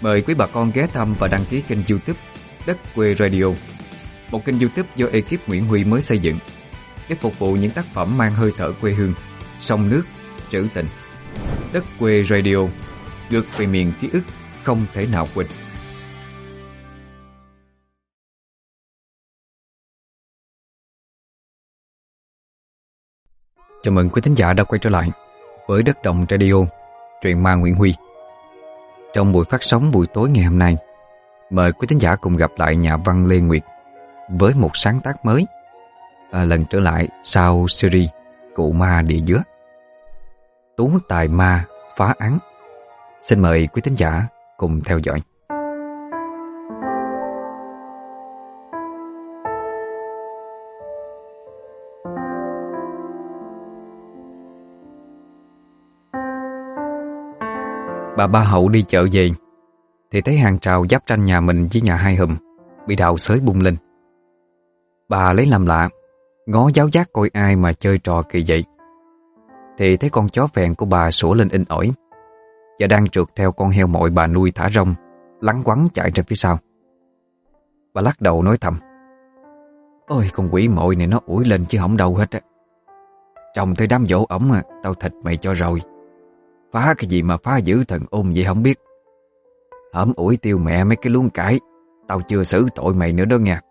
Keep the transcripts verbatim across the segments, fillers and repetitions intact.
Mời quý bà con ghé thăm và đăng ký kênh YouTube Đất Quê Radio, một kênh YouTube do ekip Nguyễn Huy mới xây dựng để phục vụ những tác phẩm mang hơi thở quê hương, sông nước, trữ tình. Đất Quê Radio, ngược về miền ký ức không thể nào quên. Chào mừng quý thính giả đã quay trở lại với Đất Đồng Radio, truyện ma Nguyễn Huy. Trong buổi phát sóng buổi tối ngày hôm nay, mời quý thính giả cùng gặp lại nhà văn Lê Nguyệt với một sáng tác mới, à, lần trở lại sau series Cụ Ma Địa Dứa, Tú Tài Ma Phá Án. Xin mời quý thính giả cùng theo dõi. Bà Ba Hậu đi chợ về thì thấy hàng rào giáp ranh nhà mình với nhà hai Hùm bị đào xới bung lên. Bà lấy làm lạ, ngó giáo giác coi ai mà chơi trò kỳ vậy, thì thấy con chó phèn của bà sủa lên inh ỏi và đang trượt theo con heo mội bà nuôi thả rông, lắng quắng chạy ra phía sau. Bà lắc đầu nói thầm: "Ôi, con quỷ mội này nó ủi lên chứ không đâu hết á. Trông tới đám dỗ ổng à, tao thịt mày cho rồi. Phá cái gì mà phá dữ thần ôn vậy không biết. Hổm ủi tiêu mẹ mấy cái luống cải, tao chưa xử tội mày nữa đó nha."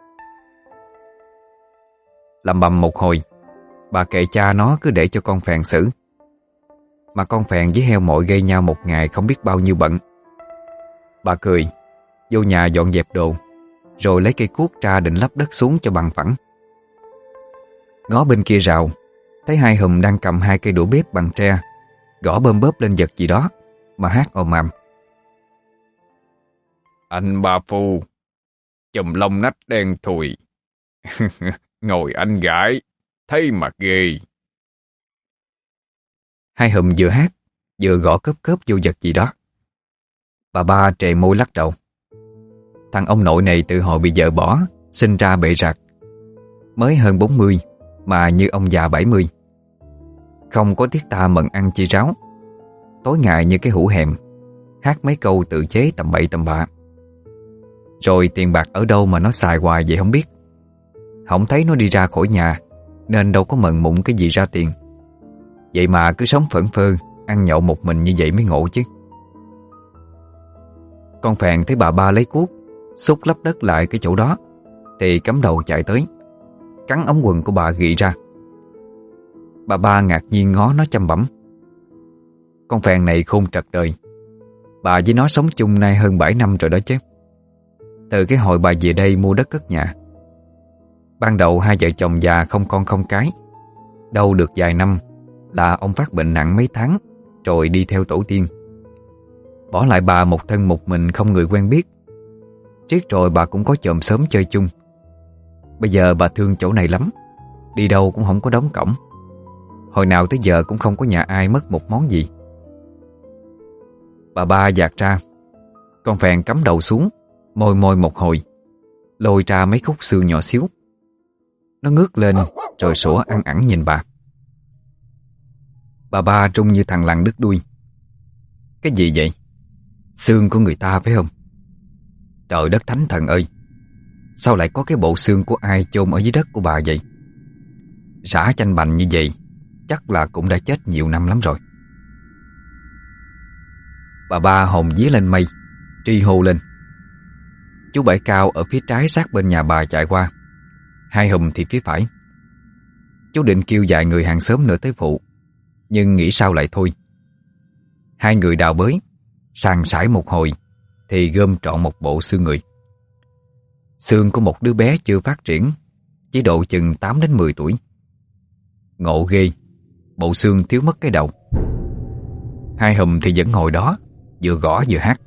Lầm bầm một hồi, bà kệ cha nó cứ để cho con phèn xử. Mà con phèn với heo mội gây nhau một ngày không biết bao nhiêu bận. Bà cười, vô nhà dọn dẹp đồ, rồi lấy cây cuốc ra định lấp đất xuống cho bằng phẳng. Ngó bên kia rào, thấy hai Hùm đang cầm hai cây đũa bếp bằng tre, gõ bơm bóp lên vật gì đó mà hát ồm ồm: "Anh ba phu, chùm lông nách đen thùi, ngồi anh gãi, thấy mà ghê." Hai Hùm vừa hát vừa gõ cớp cớp vô vật gì đó. Bà Ba trề môi lắc đầu. Thằng ông nội này từ hồi bị vợ bỏ, sinh ra bệ rạc, mới hơn bốn mươi mà như ông già bảy mươi. Không có tiết ta mận ăn chi ráo, tối ngày như cái hũ hèm, hát mấy câu tự chế tầm bậy tầm bạ. Rồi tiền bạc ở đâu mà nó xài hoài vậy không biết. Không thấy nó đi ra khỏi nhà, nên đâu có mận mụn cái gì ra tiền. Vậy mà cứ sống phẫn phơ, ăn nhậu một mình như vậy mới ngộ chứ. Con phèn thấy bà Ba lấy cuốc xúc lấp đất lại cái chỗ đó thì cắm đầu chạy tới, cắn ống quần của bà gị ra. Bà Ba ngạc nhiên ngó nó chăm bẩm. Con phèn này khôn trật đời. Bà với nó sống chung nay hơn bảy năm rồi đó chứ. Từ cái hồi bà về đây mua đất cất nhà. Ban đầu hai vợ chồng già không con không cái. Đâu được vài năm là ông phát bệnh nặng mấy tháng, rồi đi theo tổ tiên, bỏ lại bà một thân một mình không người quen biết. Riết rồi bà cũng có chòm xóm chơi chung. Bây giờ bà thương chỗ này lắm, đi đâu cũng không có đóng cổng. Hồi nào tới giờ cũng không có nhà ai mất một món gì. Bà Ba dạt ra, con phèn cắm đầu xuống, môi môi một hồi, lôi ra mấy khúc xương nhỏ xíu. Nó ngước lên rồi sủa ăn ẳng nhìn bà. Bà Ba rung như thằng lằn đứt đuôi. Cái gì vậy? Xương của người ta phải không? Trời đất thánh thần ơi, sao lại có cái bộ xương của ai chôn ở dưới đất của bà vậy? Rã chanh bành như vậy chắc là cũng đã chết nhiều năm lắm rồi. Bà Ba hồn vía lên mây, tri hô lên. Chú Bảy Cao ở phía trái sát bên nhà bà chạy qua, hai Hùm thì phía phải. Chú định kêu vài người hàng xóm nữa tới phụ, nhưng nghĩ sao lại thôi. Hai người đào bới, sàn sải một hồi thì gom trọn một bộ xương người. Xương của một đứa bé chưa phát triển, chỉ độ chừng tám đến mười tuổi. Ngộ ghê, bộ xương thiếu mất cái đầu. Hai Hùm thì vẫn ngồi đó, vừa gõ vừa hát: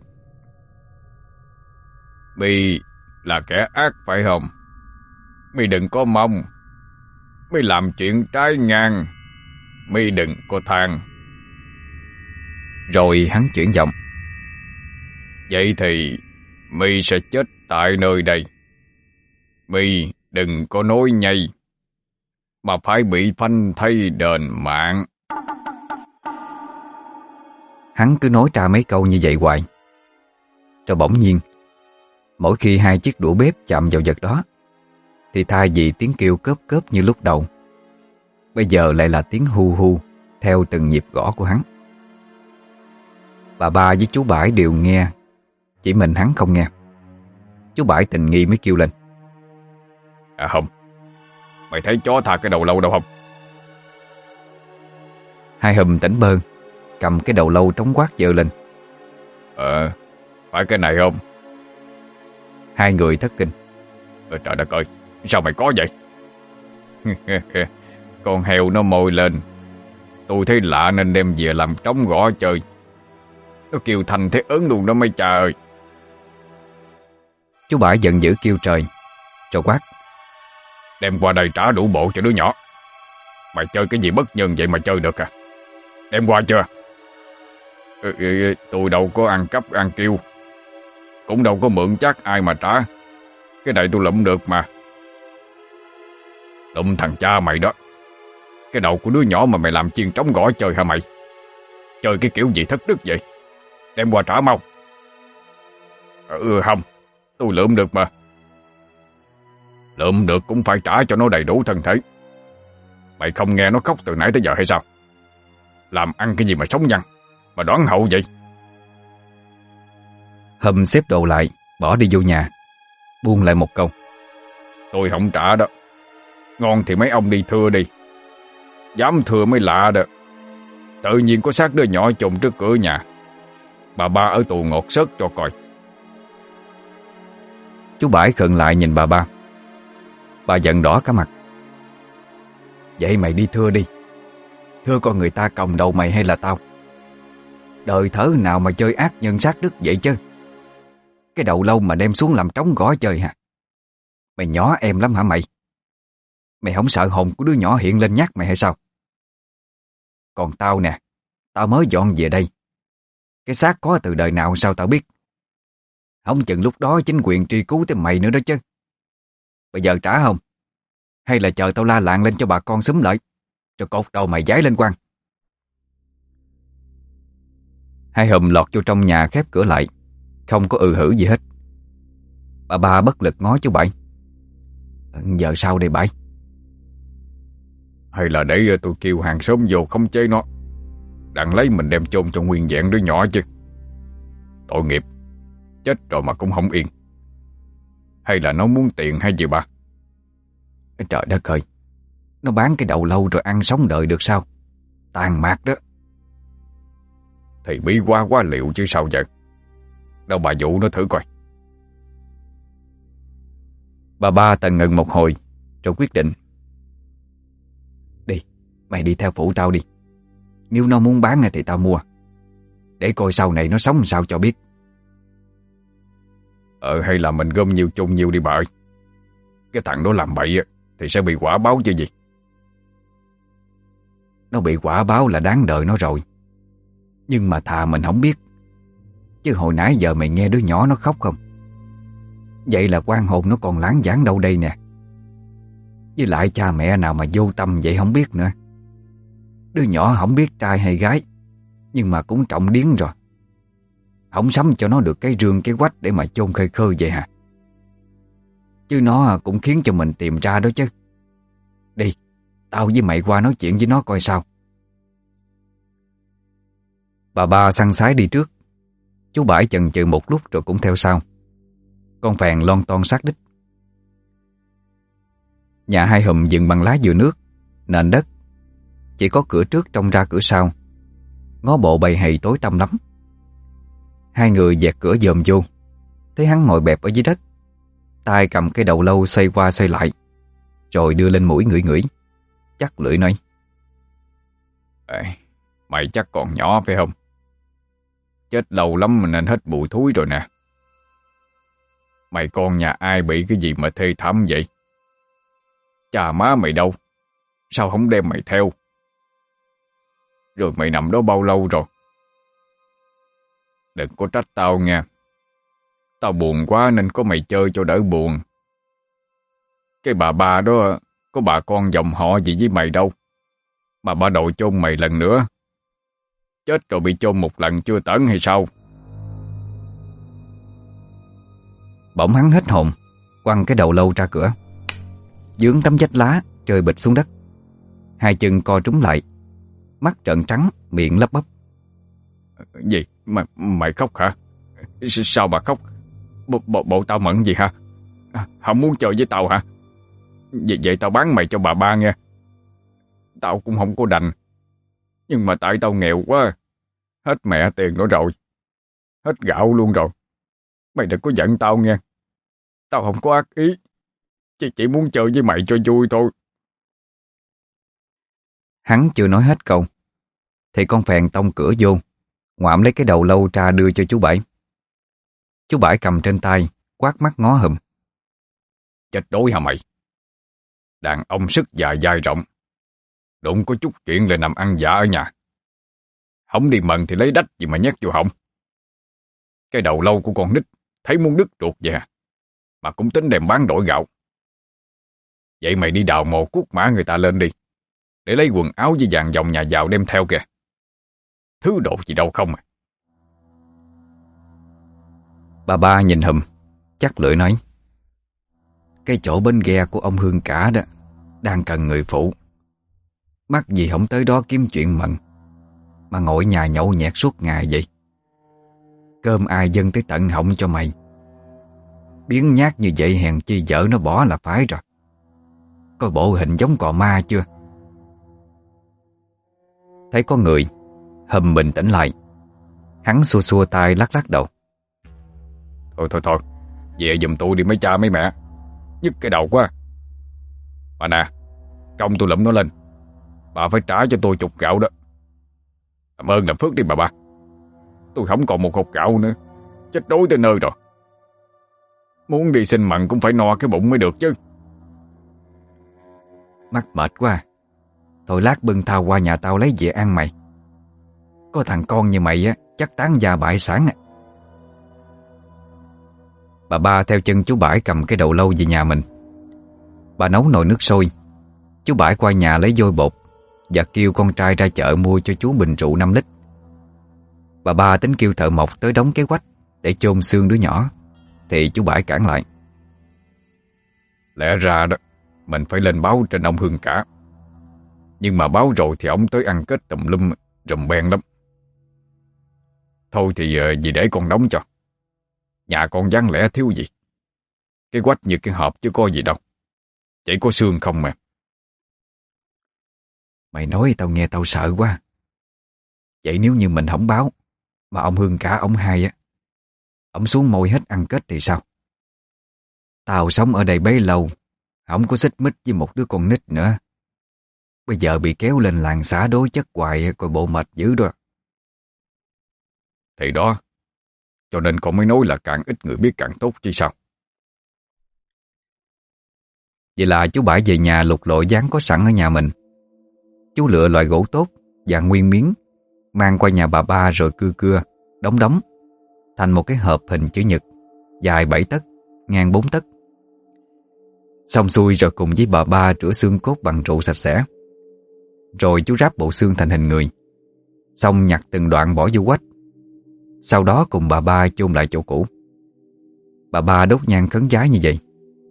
"Mi là kẻ ác phải không? Mi đừng có mong. Mi làm chuyện trái ngang. Mi đừng có than." Rồi hắn chuyển giọng: "Vậy thì mi sẽ chết tại nơi đây. Mi đừng có nói nhây, mà phải bị phanh thay đền mạng." Hắn cứ nói ra mấy câu như vậy hoài. Rồi bỗng nhiên, mỗi khi hai chiếc đũa bếp chạm vào vật đó, thì thay vì tiếng kêu cớp cớp như lúc đầu, bây giờ lại là tiếng hu hu theo từng nhịp gõ của hắn. Bà ba với chú Bãi đều nghe, chỉ mình hắn không nghe. Chú Bãi tình nghi mới kêu lên: À không, mày thấy chó thà cái đầu lâu đâu không? Hai Hùm tỉnh bơn, cầm cái đầu lâu trống quát giơ lên: Ờ, phải cái này không? Hai người thất kinh: Ờ, trời đất ơi, sao mày có vậy? Con heo nó mồi lên, tôi thấy lạ nên đem về làm trống gõ chơi. Nó kêu thành thế ớn luôn đó mấy cha ơi. Chú Bãi giận dữ kêu trời, rồi quát: Đem qua đây trả đủ bộ cho đứa nhỏ. Mày chơi cái gì bất nhân vậy mà chơi được à? Đem qua chưa? Ừ, ừ, tôi đâu có ăn cắp ăn kêu, cũng đâu có mượn chắc ai mà trả. Cái này tôi lụm được mà. Lụm thằng cha mày đó. Cái đầu của đứa nhỏ mà mày làm chiên trống gõ chơi hả mày? Chơi cái kiểu gì thất đức vậy? Đem qua trả mau. Ừ không, tôi lượm được mà. Lượm được cũng phải trả cho nó đầy đủ thân thể. Mày không nghe nó khóc từ nãy tới giờ hay sao? Làm ăn cái gì mà sống nhăn, mà đoán hậu vậy? Hùm xếp đồ lại, bỏ đi vô nhà, buông lại một câu: Tôi không trả đó. Ngon thì mấy ông đi thưa đi. Dám thưa mới lạ đó. Tự nhiên có xác đứa nhỏ chôn trước cửa nhà. Bà ba ở tù ngọt sớt cho coi. Chú Bãi khựng lại nhìn bà ba. Bà giận đỏ cả mặt: Vậy mày đi thưa đi. Thưa con người ta còng đầu mày hay là tao? Đời thớ nào mà chơi ác nhân sát đức vậy chứ? Cái đầu lâu mà đem xuống làm trống gõ chơi hả? Mày nhỏ em lắm hả mày? Mày không sợ hồn của đứa nhỏ hiện lên nhát mày hay sao? Còn tao nè, tao mới dọn về đây. Cái xác có từ đời nào sao tao biết? Không chừng lúc đó chính quyền truy cứu tới mày nữa đó chứ. Bây giờ trả không? Hay là chờ tao la làng lên cho bà con xúm lại, rồi cột đầu mày giái lên quan? Hai Hùm lọt vô trong nhà khép cửa lại, không có ừ hử gì hết. Bà ba bất lực ngó chú Bảy: Giờ sao đây Bảy? Hay là để tôi kêu hàng xóm vô khống chế nó, đặng lấy mình đem chôn cho nguyên vẹn đứa nhỏ chứ. Tội nghiệp, chết rồi mà cũng không yên. Hay là nó muốn tiền hay gì bà? Trời đất ơi, nó bán cái đầu lâu rồi ăn sống đời được sao? Tàn mạc đó. Thì bí quá quá liệu chứ sao vậy? Đâu bà dụ nó thử coi. Bà ba tần ngần một hồi rồi quyết định: Đi, mày đi theo phụ tao đi. Nếu nó muốn bán thì tao mua, để coi sau này nó sống sao cho biết. Ờ hay là mình gom nhiều chung nhiều đi bà ơi. Cái thằng đó làm bậy thì sẽ bị quả báo chứ gì. Nó bị quả báo là đáng đời nó rồi. Nhưng mà thà mình không biết. Chứ hồi nãy giờ mày nghe đứa nhỏ nó khóc không? Vậy là quan hồn nó còn láng váng đâu đây nè. Với lại cha mẹ nào mà vô tâm vậy không biết nữa. Đứa nhỏ không biết trai hay gái, nhưng mà cũng trọng điếng rồi. Không sắm cho nó được cái rương cái quách để mà chôn khơi khơi vậy hả? Chứ nó cũng khiến cho mình tìm ra đó chứ. Đi, tao với mày qua nói chuyện với nó coi sao. Bà ba săn sái đi trước. Chú Bãi chần chừ một lúc rồi cũng theo sau. Con phèn lon ton sát đích. Nhà Hai Hùm dựng bằng lá dừa nước, nền đất, chỉ có cửa trước trông ra cửa sau. Ngó bộ bầy hầy tối tăm lắm. Hai người dẹt cửa dòm vô, thấy hắn ngồi bẹp ở dưới đất, tay cầm cái đầu lâu xoay qua xoay lại, rồi đưa lên mũi ngửi ngửi, chắc lưỡi nói: Ê, mày chắc còn nhỏ phải không? Chết lâu lắm mà nên hết bụi thúi rồi nè. Mày con nhà ai bị cái gì mà thê thảm vậy? Cha má mày đâu? Sao không đem mày theo? Rồi mày nằm đó bao lâu rồi? Đừng có trách tao nha. Tao buồn quá nên có mày chơi cho đỡ buồn. Cái bà ba đó có bà con dòng họ gì với mày đâu, mà bà đòi chôn mày lần nữa. Chết rồi bị chôn một lần chưa tởn hay sao? Bỗng hắn hết hồn, quăng cái đầu lâu ra cửa, dướng tấm vách lá rơi bịch xuống đất. Hai chân co trúng lại, mắt trợn trắng, miệng lắp bắp. Gì? Mày, mày khóc hả? Sao mà khóc? Bộ, bộ, bộ tao mẫn gì hả? Không muốn chơi với tao hả? Vậy, vậy tao bán mày cho bà ba nghe. Tao cũng không có đành, nhưng mà tại tao nghèo quá, hết mẹ tiền nữa rồi, hết gạo luôn rồi. Mày đừng có giận tao nghe. Tao không có ác ý, chỉ, chỉ muốn chơi với mày cho vui thôi. Hắn chưa nói hết câu thì con phèn tông cửa vô, ngoạm lấy cái đầu lâu ra đưa cho chú Bảy. Chú Bảy cầm trên tay, quát mắt ngó hùm. Chết đói hả mày? Đàn ông sức dài dai rộng, đụng có chút chuyện là nằm ăn dạ ở nhà. Không đi mần thì lấy đách gì mà nhét vô họng. Cái đầu lâu của con nít thấy muốn đứt ruột vậy à, mà cũng tính đem bán đổi gạo. Vậy mày đi đào mồ cuốc mã người ta lên đi, để lấy quần áo với vàng dòng nhà giàu đem theo kìa. Thứ độ gì đâu không à. Bà ba nhìn hùm, chắc lưỡi nói. Cái chỗ bên ghe của ông Hương cả đó đang cần người phụ. Mắc gì không tới đó kiếm chuyện mận, mà ngồi nhà nhậu nhẹt suốt ngày vậy. Cơm ai dâng tới tận họng cho mày. Biến nhát như vậy hèn chi vợ nó bỏ là phải rồi. Coi bộ hình giống cò ma chưa? Thấy có người, hùm bình tĩnh lại. Hắn xua xua tay lắc lắc đầu. Thôi thôi thôi, về giùm tôi đi mấy cha mấy mẹ, nhức cái đầu quá. Mà nè, công tôi lụm nó lên, bà phải trả cho tôi chục gạo đó. Làm ơn làm phước đi bà ba. Tôi không còn một hột gạo nữa, chết đói tới nơi rồi. Muốn đi xin mặn cũng phải no cái bụng mới được chứ. Mắc mệt quá. Thôi lát bưng thao qua nhà tao lấy về ăn mày. Có thằng con như mày á, chắc tán gia bại sản à. Bà ba theo chân chú Bãi cầm cái đầu lâu về nhà mình. Bà nấu nồi nước sôi. Chú Bãi qua nhà lấy vôi bột và kêu con trai ra chợ mua cho chú bình rượu năm lít. Bà ba tính kêu thợ mộc tới đóng cái quách để chôn xương đứa nhỏ, thì chú Bãi cản lại. Lẽ ra đó mình phải lên báo trên ông Hương cả, nhưng mà báo rồi thì ông tới ăn kết tùm lum rùm beng lắm. Thôi thì vì để con đóng cho. Nhà con vắng lẽ thiếu gì. Cái quách như cái hộp chứ có gì đâu, chỉ có xương không mà. Mày nói tao nghe tao sợ quá. Vậy nếu như mình không báo, mà ông Hương cả ông hai á, ông xuống môi hết ăn kết thì sao? Tao sống ở đây bấy lâu, không có xích mích với một đứa con nít nữa. Bây giờ bị kéo lên làng xã đối chất hoài, coi bộ mệt dữ đó. Thì đó, cho nên con mới nói là càng ít người biết càng tốt chứ sao. Vậy là chú Bãi về nhà lục lọi dán có sẵn ở nhà mình. Chú lựa loại gỗ tốt, dạng nguyên miếng, mang qua nhà bà ba rồi cưa cưa, đóng đóng, thành một cái hộp hình chữ nhật, dài bảy tấc, ngang bốn tấc. Xong xuôi rồi cùng với bà ba rửa xương cốt bằng rượu sạch sẽ. Rồi chú ráp bộ xương thành hình người, xong nhặt từng đoạn bỏ vô quách. Sau đó cùng bà ba chôn lại chỗ cũ. Bà ba đốt nhang khấn vái như vậy.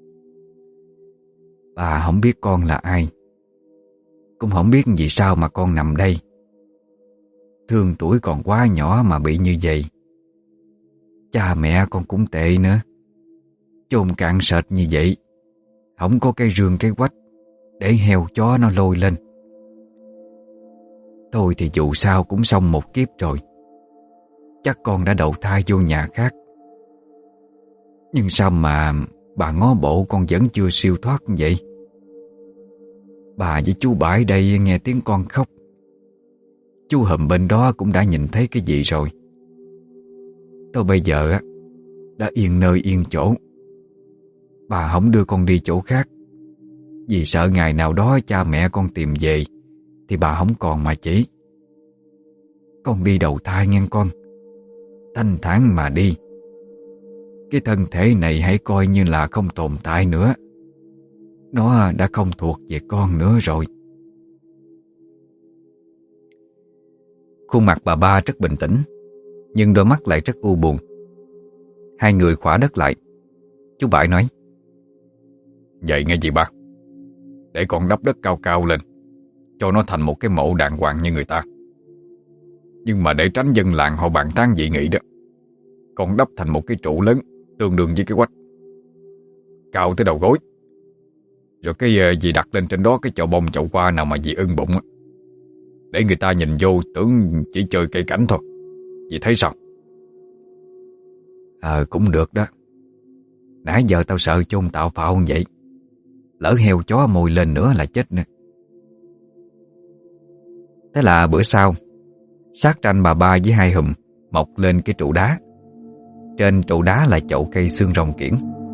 Bà không biết con là ai, cũng không biết vì sao mà con nằm đây. Thương tuổi còn quá nhỏ mà bị như vậy. Cha mẹ con cũng tệ nữa, chôn cạn sệt như vậy, không có cái rương cái quách để heo chó nó lôi lên. Thôi thì dù sao cũng xong một kiếp rồi, chắc con đã đậu thai vô nhà khác. Nhưng sao mà bà ngó bộ con vẫn chưa siêu thoát như vậy? Bà với chú Bãi đây nghe tiếng con khóc, chú Hùm bên đó cũng đã nhìn thấy cái gì rồi. Tôi bây giờ á đã yên nơi yên chỗ. Bà không đưa con đi chỗ khác, vì sợ ngày nào đó cha mẹ con tìm về thì bà không còn mà chỉ. Con đi đầu thai nghe con, thanh thản mà đi. Cái thân thể này hãy coi như là không tồn tại nữa. Nó đã không thuộc về con nữa rồi. Khuôn mặt bà ba rất bình tĩnh, nhưng đôi mắt lại rất u buồn. Hai người khỏa đất lại, Chú Bại nói: Vậy nghe gì ba, để con đắp đất cao cao lên, cho nó thành một cái mộ đàng hoàng như người ta. Nhưng mà để tránh dân làng họ bàn tán dị nghị đó, con đắp thành một cái trụ lớn tương đương với cái quách, cao tới đầu gối. Rồi cái ờ, gì đặt lên trên đó cái chậu bông chậu hoa nào mà dì ưng bụng á, để người ta nhìn vô tưởng chỉ chơi cây cảnh thôi. Dì thấy sao? Ờ cũng được đó. Nãy giờ tao sợ chôn tạo phao như vậy, lỡ heo chó mồi lên nữa là chết nữa. Thế là bữa sau, xác tranh bà ba với hai hùm mọc lên cái trụ đá. Trên trụ đá là chậu cây xương rồng kiển.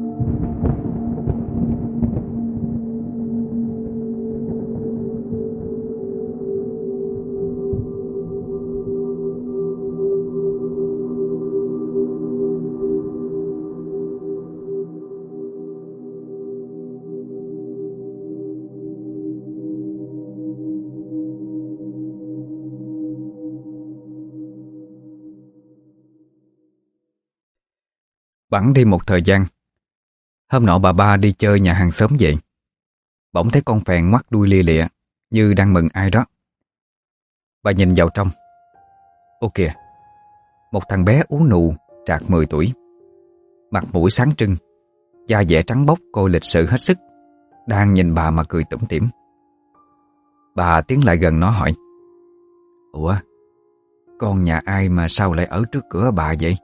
Bẵng đi một thời gian, hôm nọ bà ba đi chơi nhà hàng xóm về, bỗng thấy con phèn ngoắt đuôi lia lịa như đang mừng ai đó. Bà nhìn vào trong. Ô kìa, một thằng bé ú nụ trạc mười tuổi, mặt mũi sáng trưng, da dẻ trắng bóc, coi lịch sự hết sức, đang nhìn bà mà cười tủm tỉm. Bà tiến lại gần nó hỏi: Ủa, con nhà ai mà sao lại ở trước cửa bà vậy?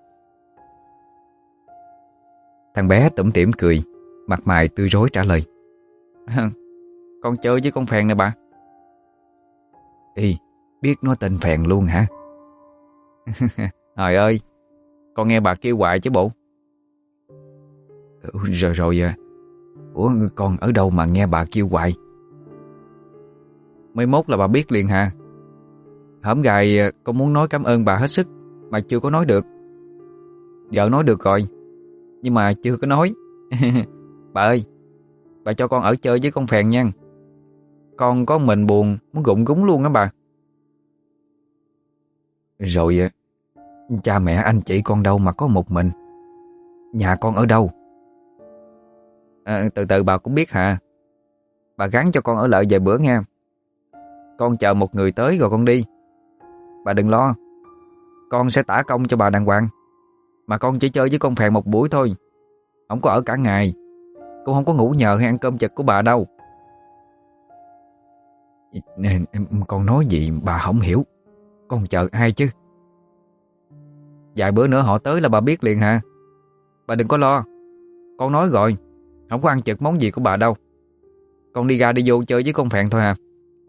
Thằng bé tủm tỉm cười, mặt mày tươi rói trả lời: Con chơi với con phèn nè bà. Ê, biết nó tên phèn luôn hả? Trời ơi, con nghe bà kêu hoài chứ bộ. Rồi rồi à. Ủa con ở đâu mà nghe bà kêu hoài? Mới mốt là bà biết liền hả? Hổm gài con muốn nói cảm ơn bà hết sức mà chưa có nói được. Vợ nói được rồi, nhưng mà chưa có nói. Bà ơi, bà cho con ở chơi với con phèn nha. Con có mình buồn muốn gụng gúng luôn á bà. Rồi cha mẹ anh chị con đâu mà có một mình? Nhà con ở đâu? À, từ từ bà cũng biết hả. Bà gắn cho con ở lại vài bữa nha. Con chờ một người tới rồi con đi. Bà đừng lo, con sẽ tả công cho bà đàng hoàng. Mà con chỉ chơi với con phèn một buổi thôi, không có ở cả ngày. Con không có ngủ nhờ hay ăn cơm chật của bà đâu. Con nói gì bà không hiểu. Con chờ ai chứ? Vài bữa nữa họ tới là bà biết liền hả. Bà đừng có lo, con nói rồi, không có ăn chật món gì của bà đâu. Con đi ra đi vô chơi với con phèn thôi hả?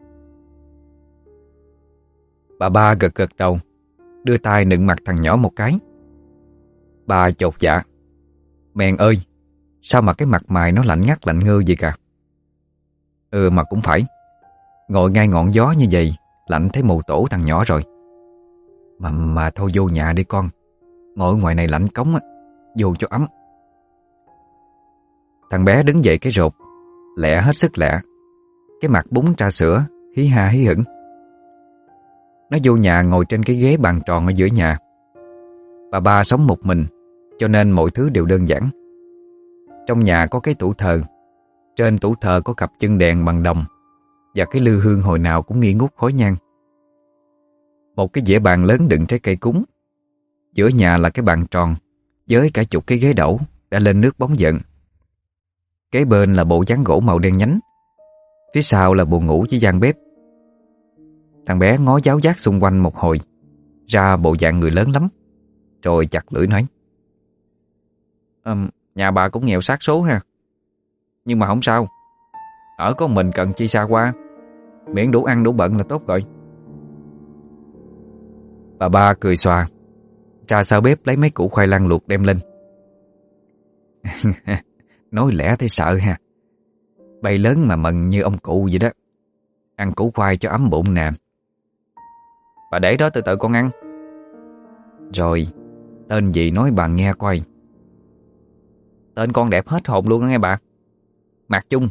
Bà ba gật gật đầu, đưa tay nựng mặt thằng nhỏ một cái. Bà chột dạ: Mèn ơi, sao mà cái mặt mày nó lạnh ngắt lạnh ngơ vậy cả? Ừ mà cũng phải, ngồi ngay ngọn gió như vậy lạnh thấy mù tổ thằng nhỏ rồi. Mà mà thôi vô nhà đi con, ngồi ở ngoài này lạnh cống á, vô cho ấm. Thằng bé đứng dậy cái rột, lẹ hết sức lẹ, cái mặt bún trà sữa, hí ha hí hửng. Nó vô nhà ngồi trên cái ghế bàn tròn ở giữa nhà. Bà ba sống một mình, cho nên mọi thứ đều đơn giản. Trong nhà có cái tủ thờ, trên tủ thờ có cặp chân đèn bằng đồng, và cái lư hương hồi nào cũng nghi ngút khói nhang. Một cái dĩa bàn lớn đựng trái cây cúng. Giữa nhà là cái bàn tròn với cả chục cái ghế đẩu đã lên nước bóng giận. Kế bên là bộ ván gỗ màu đen nhánh. Phía sau là buồng ngủ với gian bếp. Thằng bé ngó giáo giác xung quanh một hồi, ra bộ dạng người lớn lắm, rồi chặt lưỡi nói: um, Nhà bà cũng nghèo xác số ha. Nhưng mà không sao, ở có mình cần chi xa qua, miễn đủ ăn đủ bận là tốt rồi. Bà ba cười xòa, ra sau bếp lấy mấy củ khoai lang luộc đem lên. Nói lẽ thấy sợ ha. Bầy lớn mà mần như ông cụ vậy đó. Ăn củ khoai cho ấm bụng nè. Bà để đó từ từ con ăn. Rồi, tên gì nói bà nghe coi. Tên con đẹp hết hồn luôn đó nghe bà. Mạc Chung.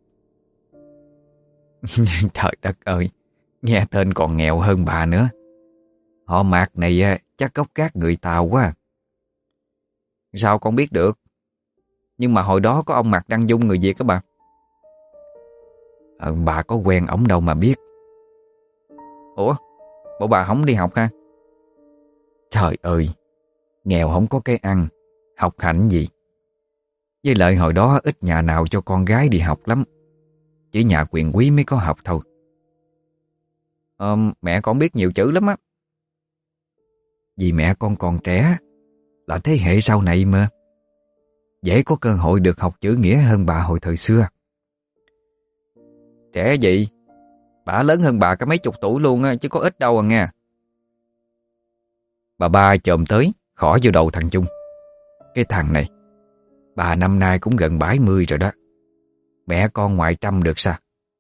Trời đất ơi, nghe tên còn nghèo hơn bà nữa. Họ Mạc này chắc gốc gác người Tàu quá. Sao con biết được? Nhưng mà hồi đó có ông Mạc Đăng Dung người Việt đó bà. Ờ, bà có quen ổng đâu mà biết. Ủa, bộ bà không đi học ha? Trời ơi, nghèo không có cái ăn, học hành gì. Với lại hồi đó ít nhà nào cho con gái đi học lắm. Chỉ nhà quyền quý mới có học thôi. Ờ, mẹ con biết nhiều chữ lắm á. Vì mẹ con còn trẻ, là thế hệ sau này mà, dễ có cơ hội được học chữ nghĩa hơn bà hồi thời xưa. Trẻ gì? Bà lớn hơn bà cả mấy chục tuổi luôn á, chứ có ít đâu à nghe. Bà ba chồm tới, khỏ vô đầu thằng Chung. Cái thằng này, bà năm nay cũng gần bảy mươi rồi đó. Mẹ con ngoại trăm được sao?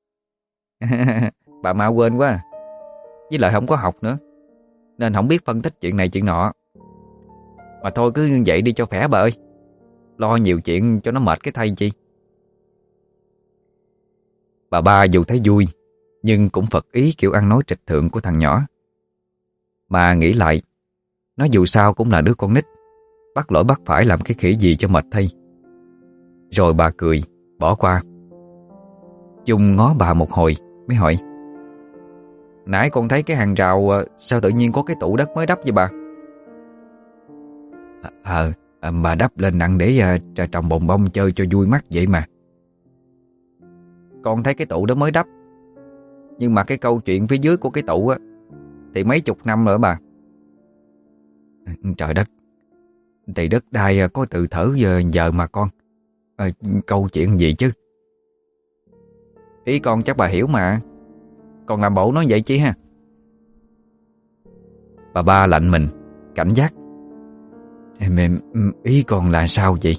Bà mau quên quá. Với lại không có học nữa, nên không biết phân tích chuyện này chuyện nọ. Mà thôi cứ như vậy đi cho khỏe bà ơi. Lo nhiều chuyện cho nó mệt cái thay chi. Bà ba dù thấy vui, nhưng cũng phật ý kiểu ăn nói trịch thượng của thằng nhỏ. Mà nghĩ lại, nó dù sao cũng là đứa con nít, bắt lỗi bắt phải làm cái khỉ gì cho mệt thay. Rồi bà cười, bỏ qua. Chung ngó bà một hồi mới hỏi: Nãy con thấy cái hàng rào, sao tự nhiên có cái tủ đất mới đắp vậy bà? Ờ, à, bà đắp lên nặng để à, trồng bồng bông chơi cho vui mắt vậy mà. Con thấy cái tủ đó mới đắp, nhưng mà cái câu chuyện phía dưới của cái tủ á thì mấy chục năm rồi bà. Trời đất, thì đất đai có từ thở giờ, giờ mà con. À, câu chuyện gì chứ? Ý con chắc bà hiểu mà. Còn làm bộ nói vậy chi ha? Bà ba lạnh mình, cảnh giác. Em, em ý con là sao vậy?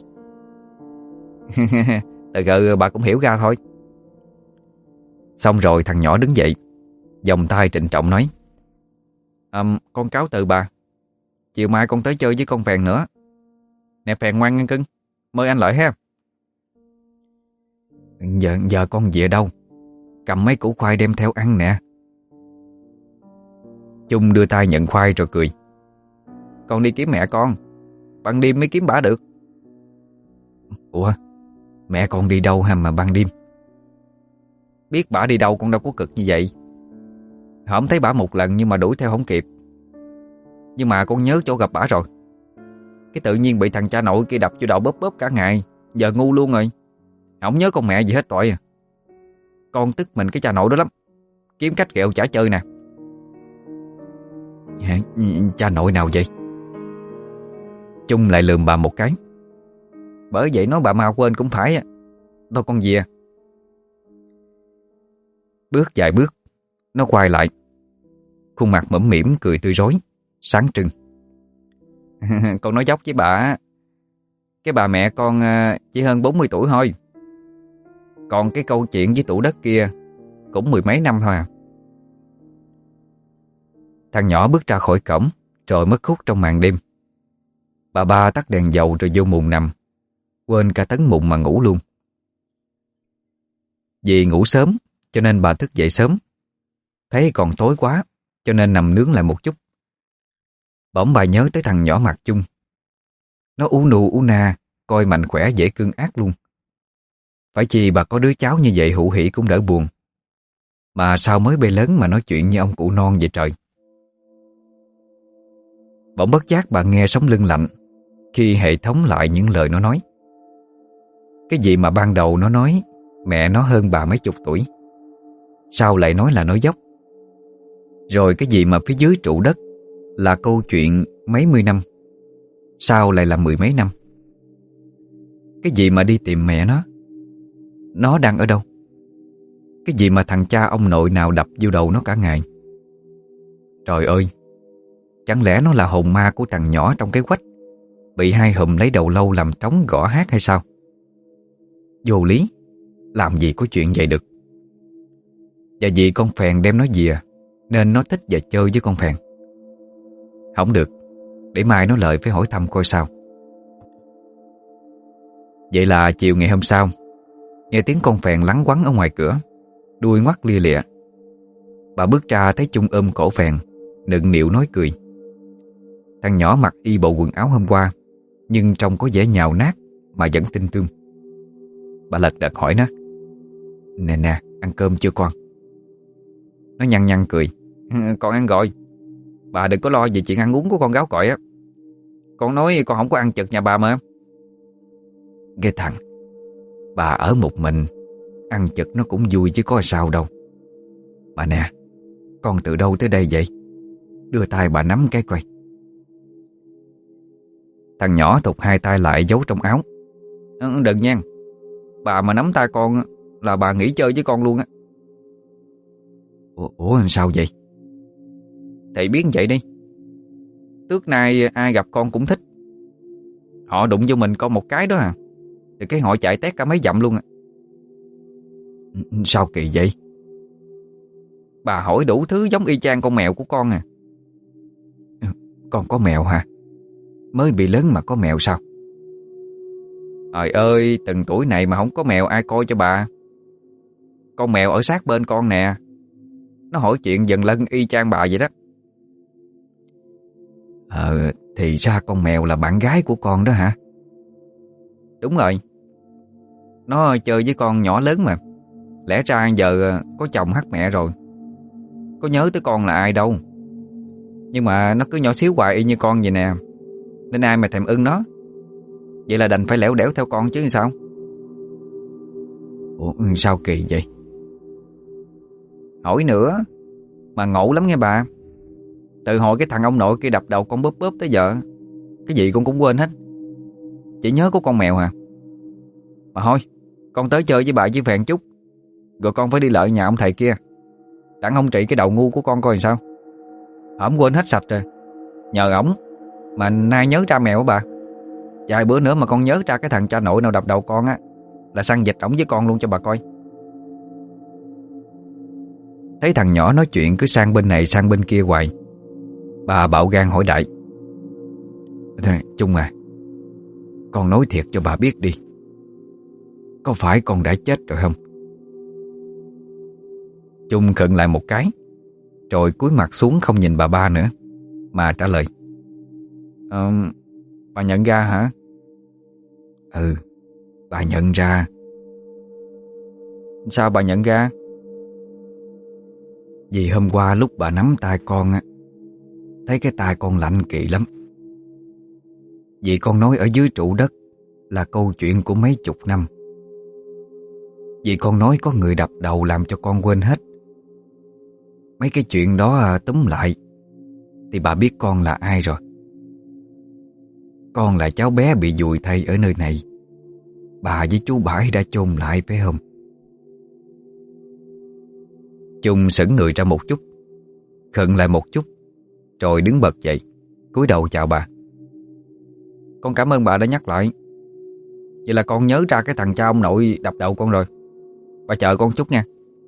Từ từ bà cũng hiểu ra thôi. Xong rồi thằng nhỏ đứng dậy, vòng tay trịnh trọng nói: à, Con cáo từ bà. Chiều mai con tới chơi với con Phèn nữa. Nè Phèn ngoan nghe cưng, mời anh lại ha. Giờ, giờ con về đâu? Cầm mấy củ khoai đem theo ăn nè. Chung đưa tay nhận khoai rồi cười: Con đi kiếm mẹ con, ban đêm mới kiếm bả được. Ủa, mẹ con đi đâu hả mà ban đêm? Biết bả đi đâu con đâu có cực như vậy. Hổng thấy bả một lần nhưng mà đuổi theo không kịp. Nhưng mà con nhớ chỗ gặp bả rồi. Cái tự nhiên bị thằng cha nội kia đập vô đầu bóp bóp cả ngày. Giờ ngu luôn rồi. Không nhớ con mẹ gì hết tội à. Con tức mình cái cha nội đó lắm. Kiếm cách ghẹo chả chơi nè. Hả? Cha nội nào vậy? Chung lại lườm bà một cái. Bởi vậy nói bà mau quên cũng phải. Thôi con về. Bước vài bước, nó quay lại, khuôn mặt mõm mỉm cười tươi rói, sáng trưng. Con nói dốc với bà, cái bà mẹ con chỉ hơn bốn mươi tuổi thôi. Còn cái câu chuyện với tủ đất kia cũng mười mấy năm thôi à. Thằng nhỏ bước ra khỏi cổng, rồi mất hút trong màn đêm. Bà ba tắt đèn dầu rồi vô mùng nằm, quên cả tấn mùng mà ngủ luôn. Vì ngủ sớm cho nên bà thức dậy sớm. Thấy còn tối quá cho nên nằm nướng lại một chút. Bỗng bà nhớ tới thằng nhỏ Mặt Chung. Nó ú nù ú na, coi mạnh khỏe dễ cưng ác luôn. Phải chi bà có đứa cháu như vậy hụ hỉ cũng đỡ buồn. Mà sao mới bê lớn mà nói chuyện như ông cụ non vậy trời. Bỗng bất giác bà nghe sống lưng lạnh khi hệ thống lại những lời nó nói. Cái gì mà ban đầu nó nói mẹ nó hơn bà mấy chục tuổi, sao lại nói là nói dốc. Rồi cái gì mà phía dưới trụ đất là câu chuyện mấy mươi năm, sao lại là mười mấy năm. Cái gì mà đi tìm mẹ nó, nó đang ở đâu. Cái gì mà thằng cha ông nội nào đập vô đầu nó cả ngày. Trời ơi, chẳng lẽ nó là hồn ma của thằng nhỏ trong cái quách bị hai hùm lấy đầu lâu làm trống gõ hát hay sao? Vô lý, làm gì có chuyện vậy được. Và vì con Phèn đem nó về nên nó thích và chơi với con Phèn. Không được, để mai nó lời phải hỏi thăm coi sao. Vậy là chiều ngày hôm sau, nghe tiếng con Phèn lắng quắn ở ngoài cửa, đuôi ngoắt lia lịa. Bà bước ra thấy Chung ôm cổ Phèn, nựng nịu nói cười. Thằng nhỏ mặc y bộ quần áo hôm qua, nhưng trông có vẻ nhào nát mà vẫn tinh tươm. Bà lật đật hỏi nó: Nè nè, ăn cơm chưa con? Nó nhăn nhăn cười: "Ừ, con ăn rồi. Bà đừng có lo về chuyện ăn uống của con gáo cọi á. Con nói con không có ăn chực nhà bà mà." Cái thằng, bà ở một mình, ăn chực nó cũng vui chứ có sao đâu. Mà nè, con từ đâu tới đây vậy? Đưa tay bà nắm cái coi. Thằng nhỏ thụt hai tay lại giấu trong áo. "Ừ, đừng nha. Bà mà nắm tay con là bà nghỉ chơi với con luôn á." Ủa, ủa làm sao vậy? Thì biết vậy đi. Trước nay ai gặp con cũng thích. Họ đụng vô mình con một cái đó à, thì cái họ chạy tét cả mấy dặm luôn à. Sao kỳ vậy? Bà hỏi đủ thứ giống y chang con mèo của con à. Con có mèo hả? Mới bị lớn mà có mèo sao? Trời ơi, từng tuổi này mà không có mèo ai coi cho bà. Con mèo ở sát bên con nè. Nó hỏi chuyện dần lân y chang bà vậy đó. Ờ, thì ra con mèo là bạn gái của con đó hả? Đúng rồi. Nó chơi với con nhỏ lớn mà. Lẽ ra giờ có chồng hắt mẹ rồi, có nhớ tới con là ai đâu. Nhưng mà nó cứ nhỏ xíu hoài y như con vậy nè, nên ai mà thèm ưng nó. Vậy là đành phải lẻo đẻo theo con chứ sao. Ủa sao kỳ vậy? Hỏi nữa mà ngộ lắm nghe bà. Từ hồi cái thằng ông nội kia đập đầu con bóp bóp tới giờ, cái gì con cũng quên hết, chỉ nhớ có con mèo à. Mà thôi, con tới chơi với bà với Phèn chút, rồi con phải đi lợi nhà ông thầy kia, đặng ông trị cái đầu ngu của con coi làm sao. Ổng quên hết sạch rồi. Nhờ ổng mà nay nhớ ra mèo á bà. Vài bữa nữa mà con nhớ ra cái thằng cha nội nào đập đầu con á, là săn dịch ổng với con luôn cho bà coi. Thấy thằng nhỏ nói chuyện cứ sang bên này sang bên kia hoài, bà bạo gan hỏi đại: Trung à, con nói thiệt cho bà biết đi, có phải con đã chết rồi không? Trung khựng lại một cái, rồi cúi mặt xuống không nhìn bà ba nữa, mà trả lời: Ờ, bà nhận ra hả? Ừ, bà nhận ra. Sao bà nhận ra? Vì hôm qua lúc bà nắm tay con á, thấy cái tay con lạnh kỳ lắm. Vì con nói ở dưới trụ đất là câu chuyện của mấy chục năm. Vì con nói có người đập đầu làm cho con quên hết. Mấy cái chuyện đó à, túm lại thì bà biết con là ai rồi. Con là cháu bé bị vùi thay ở nơi này. Bà với chú Bãi đã chôn lại phải không? Trung sững người ra một chút, khựng lại một chút, rồi đứng bật dậy, cúi đầu chào bà. Con cảm ơn bà đã nhắc lại. Vậy là con nhớ ra cái thằng cha ông nội đập đầu con rồi. Bà chờ con chút nha.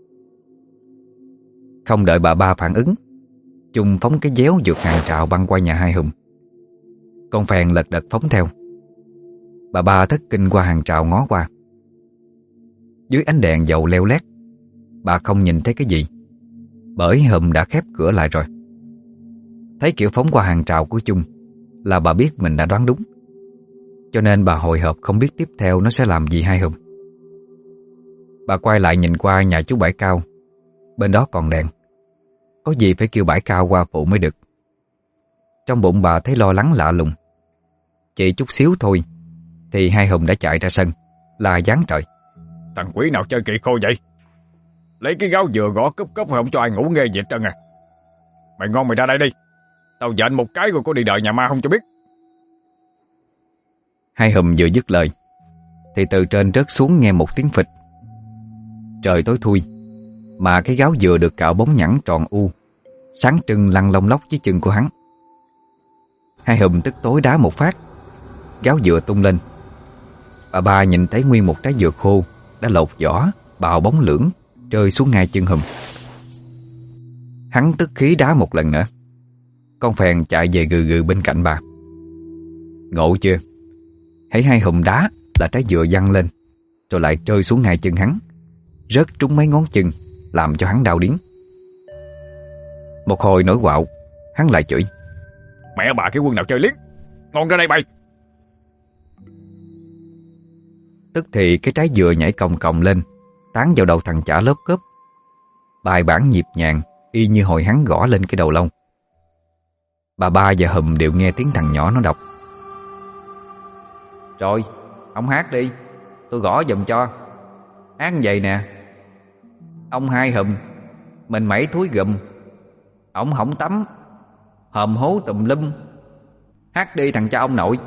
Không đợi bà ba phản ứng, Trung phóng cái déo vượt hàng trào băng qua nhà hai Hùng. Con Phèn lật đật phóng theo. Bà ba thất kinh qua hàng trào ngó qua. Dưới ánh đèn dầu leo lét, bà không nhìn thấy cái gì, bởi Hùng đã khép cửa lại rồi. Thấy kiểu phóng qua hàng trào của Trung là bà biết mình đã đoán đúng, cho nên bà hồi hộp không biết tiếp theo nó sẽ làm gì hai Hùng. Bà quay lại nhìn qua nhà chú Bãi Cao. Bên đó còn đèn, có gì phải kêu Bãi Cao qua phụ mới được. Trong bụng bà thấy lo lắng lạ lùng. Chỉ chút xíu thôi thì hai Hùng đã chạy ra sân, la giáng trời: Thằng quỷ nào chơi kỳ khô vậy? Lấy cái gáo dừa gõ cúp cúp không cho ai ngủ nghe gì hết trơn à. Mày ngon mày ra đây đi, tao dện một cái rồi có đi đợi nhà ma không cho biết. Hai Hùng vừa dứt lời thì từ trên rớt xuống nghe một tiếng phịch. Trời tối thui, mà cái gáo dừa được cạo bóng nhẵn tròn u, sáng trưng lăn lông lóc dưới chân của hắn. Hai Hùng tức tối đá một phát, gáo dừa tung lên. Bà ba nhìn thấy nguyên một trái dừa khô đã lột vỏ, bào bóng lưỡng rơi xuống ngay chân Hùng. Hắn tức khí đá một lần nữa. Con Phèn chạy về gừ gừ bên cạnh bà. Ngộ chưa? Hãy hai Hùng đá là trái dừa văng lên, rồi lại rơi xuống ngay chân hắn, rớt trúng mấy ngón chân, làm cho hắn đau điếng. Một hồi nổi quạo, hắn lại chửi: Mẹ bà cái quân nào chơi liếc, ngon ra đây bay. Tức thì cái trái dừa nhảy còng còng lên, tán vào đầu thằng chả lớp cớp. Bài bản nhịp nhàng, y như hồi hắn gõ lên cái đầu lông. Bà ba và Hùm đều nghe tiếng thằng nhỏ nó đọc. Rồi, ông hát đi, tôi gõ giùm cho. Hát vậy nè: ông hai Hùm, mình mẩy thúi gùm, ổng hổng tắm, hòm hố tùm lum. Hát đi thằng cha ông nội.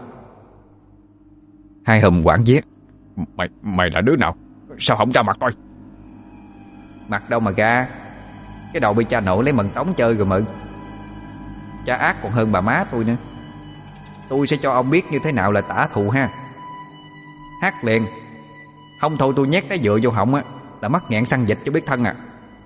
Hai Hùm quảng viết: Mày mày là đứa nào? Sao không ra mặt coi? Mặt đâu mà ra, cái đầu bị cha nội lấy mần tống chơi rồi mự. Cha ác còn hơn bà má tôi nữa. Tôi sẽ cho ông biết như thế nào là tả thù ha. Hát liền, không thôi tôi nhét cái dựa vô họng á là mắc nghẹn xăng dịch cho biết thân à.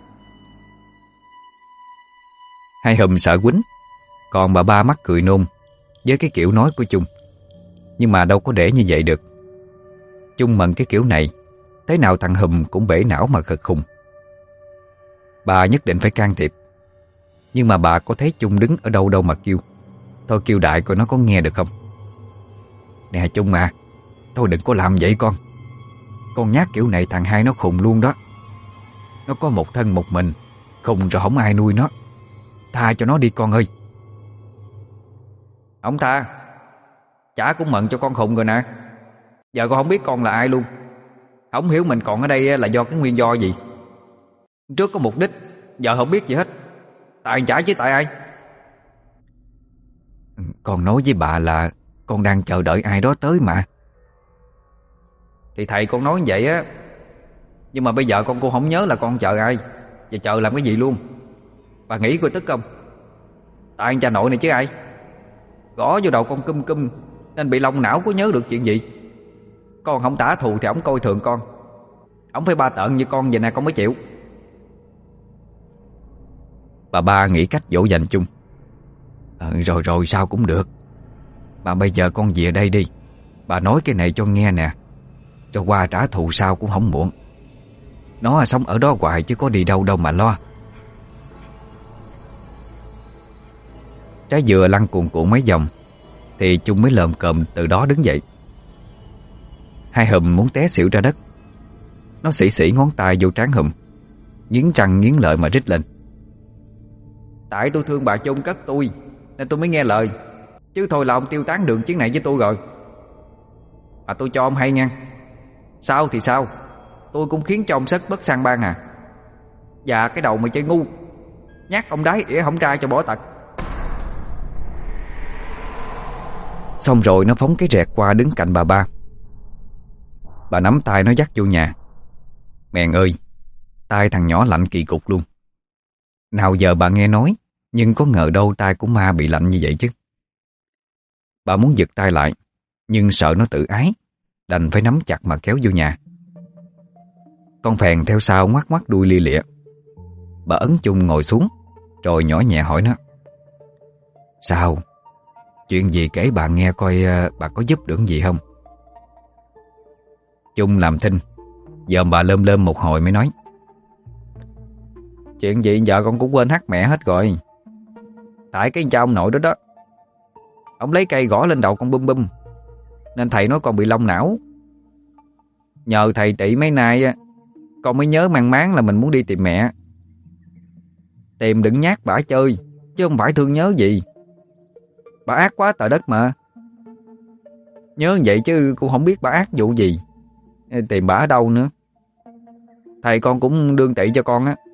Hai Hùm sợ quýnh, còn bà ba mắc cười nôn với cái kiểu nói của Chung. Nhưng mà đâu có để như vậy được. Chung mần cái kiểu này, thế nào thằng Hùm cũng bể não mà khật khùng. Bà nhất định phải can thiệp. Nhưng mà bà có thấy Chung đứng ở đâu đâu mà kêu. Thôi kêu đại coi nó có nghe được không. Nè Chung à, thôi đừng có làm vậy con. Con nhát kiểu này thằng hai nó khùng luôn đó. Nó có một thân một mình, khùng rồi không ai nuôi nó. Tha cho nó đi con ơi. Ông tha, chả cũng mận cho con khùng rồi nè. Giờ con không biết con là ai luôn. Không hiểu mình còn ở đây là do cái nguyên do gì. Trước có mục đích, giờ không biết gì hết. Tại chả chứ tại ai. Con nói với bà là con đang chờ đợi ai đó tới mà. Thì thầy con nói như vậy á. Nhưng mà bây giờ con cũng không nhớ là con chờ ai và chờ làm cái gì luôn. Bà nghĩ coi tức không? Tại anh cha nội này chứ ai. Gõ vô đầu con cum cum nên bị long não có nhớ được chuyện gì. Con không tả thù thì ổng coi thường con. Ổng phải ba tợn như con vậy nè con mới chịu. Bà ba nghĩ cách dỗ dành Chung. à, Rồi rồi sao cũng được. Mà bây giờ con về đây đi. Bà nói cái này cho nghe nè, cho qua trả thù sao cũng không muộn. Nó sống ở đó hoài chứ có đi đâu đâu mà lo. Trái dừa lăn cuồn cuộn mấy vòng thì Chung mới lồm cồm từ đó đứng dậy. Hai Hùm muốn té xỉu ra đất. Nó xỉ xỉ ngón tay vô trán Hùm, nghiến răng nghiến lợi mà rít lên: tại tôi thương bà Chung cất tôi nên tôi mới nghe lời. Chứ thôi là ông tiêu tán đường chuyến này với tôi rồi. Mà tôi cho ông hay nha. Sao thì sao, tôi cũng khiến cho ông sất bất sang ban à. Và cái đầu mà chơi ngu, nhát ông đái ỉa không ra cho bỏ tật. Xong rồi nó phóng cái rẹt qua đứng cạnh bà ba. Bà nắm tay nó dắt vô nhà. Mèn ơi, tay thằng nhỏ lạnh kỳ cục luôn. Nào giờ bà nghe nói, nhưng có ngờ đâu tay của ma bị lạnh như vậy chứ. Bà muốn giật tay lại, nhưng sợ nó tự ái, đành phải nắm chặt mà kéo vô nhà. Con phèn theo sau ngoắc ngoắc đuôi lia lịa. Bà ấn Chung ngồi xuống, rồi nhỏ nhẹ hỏi nó: sao? Chuyện gì kể bà nghe coi, bà có giúp được gì không? Chung làm thinh, dòm bà lơm lơm một hồi mới nói: chuyện gì giờ con cũng quên hát mẹ hết rồi. Tại cái cha ông nội đó đó, ông lấy cây gõ lên đầu con bum bum, nên thầy nói con bị long não. Nhờ thầy trị mấy nay con mới nhớ mang máng là mình muốn đi tìm mẹ. Tìm đừng nhát bả chơi, chứ không phải thương nhớ gì. Bà ác quá trời đất mà. Nhớ vậy chứ cũng không biết bà ác vụ gì, tìm bà ở đâu nữa. Thầy con cũng đương tị cho con á.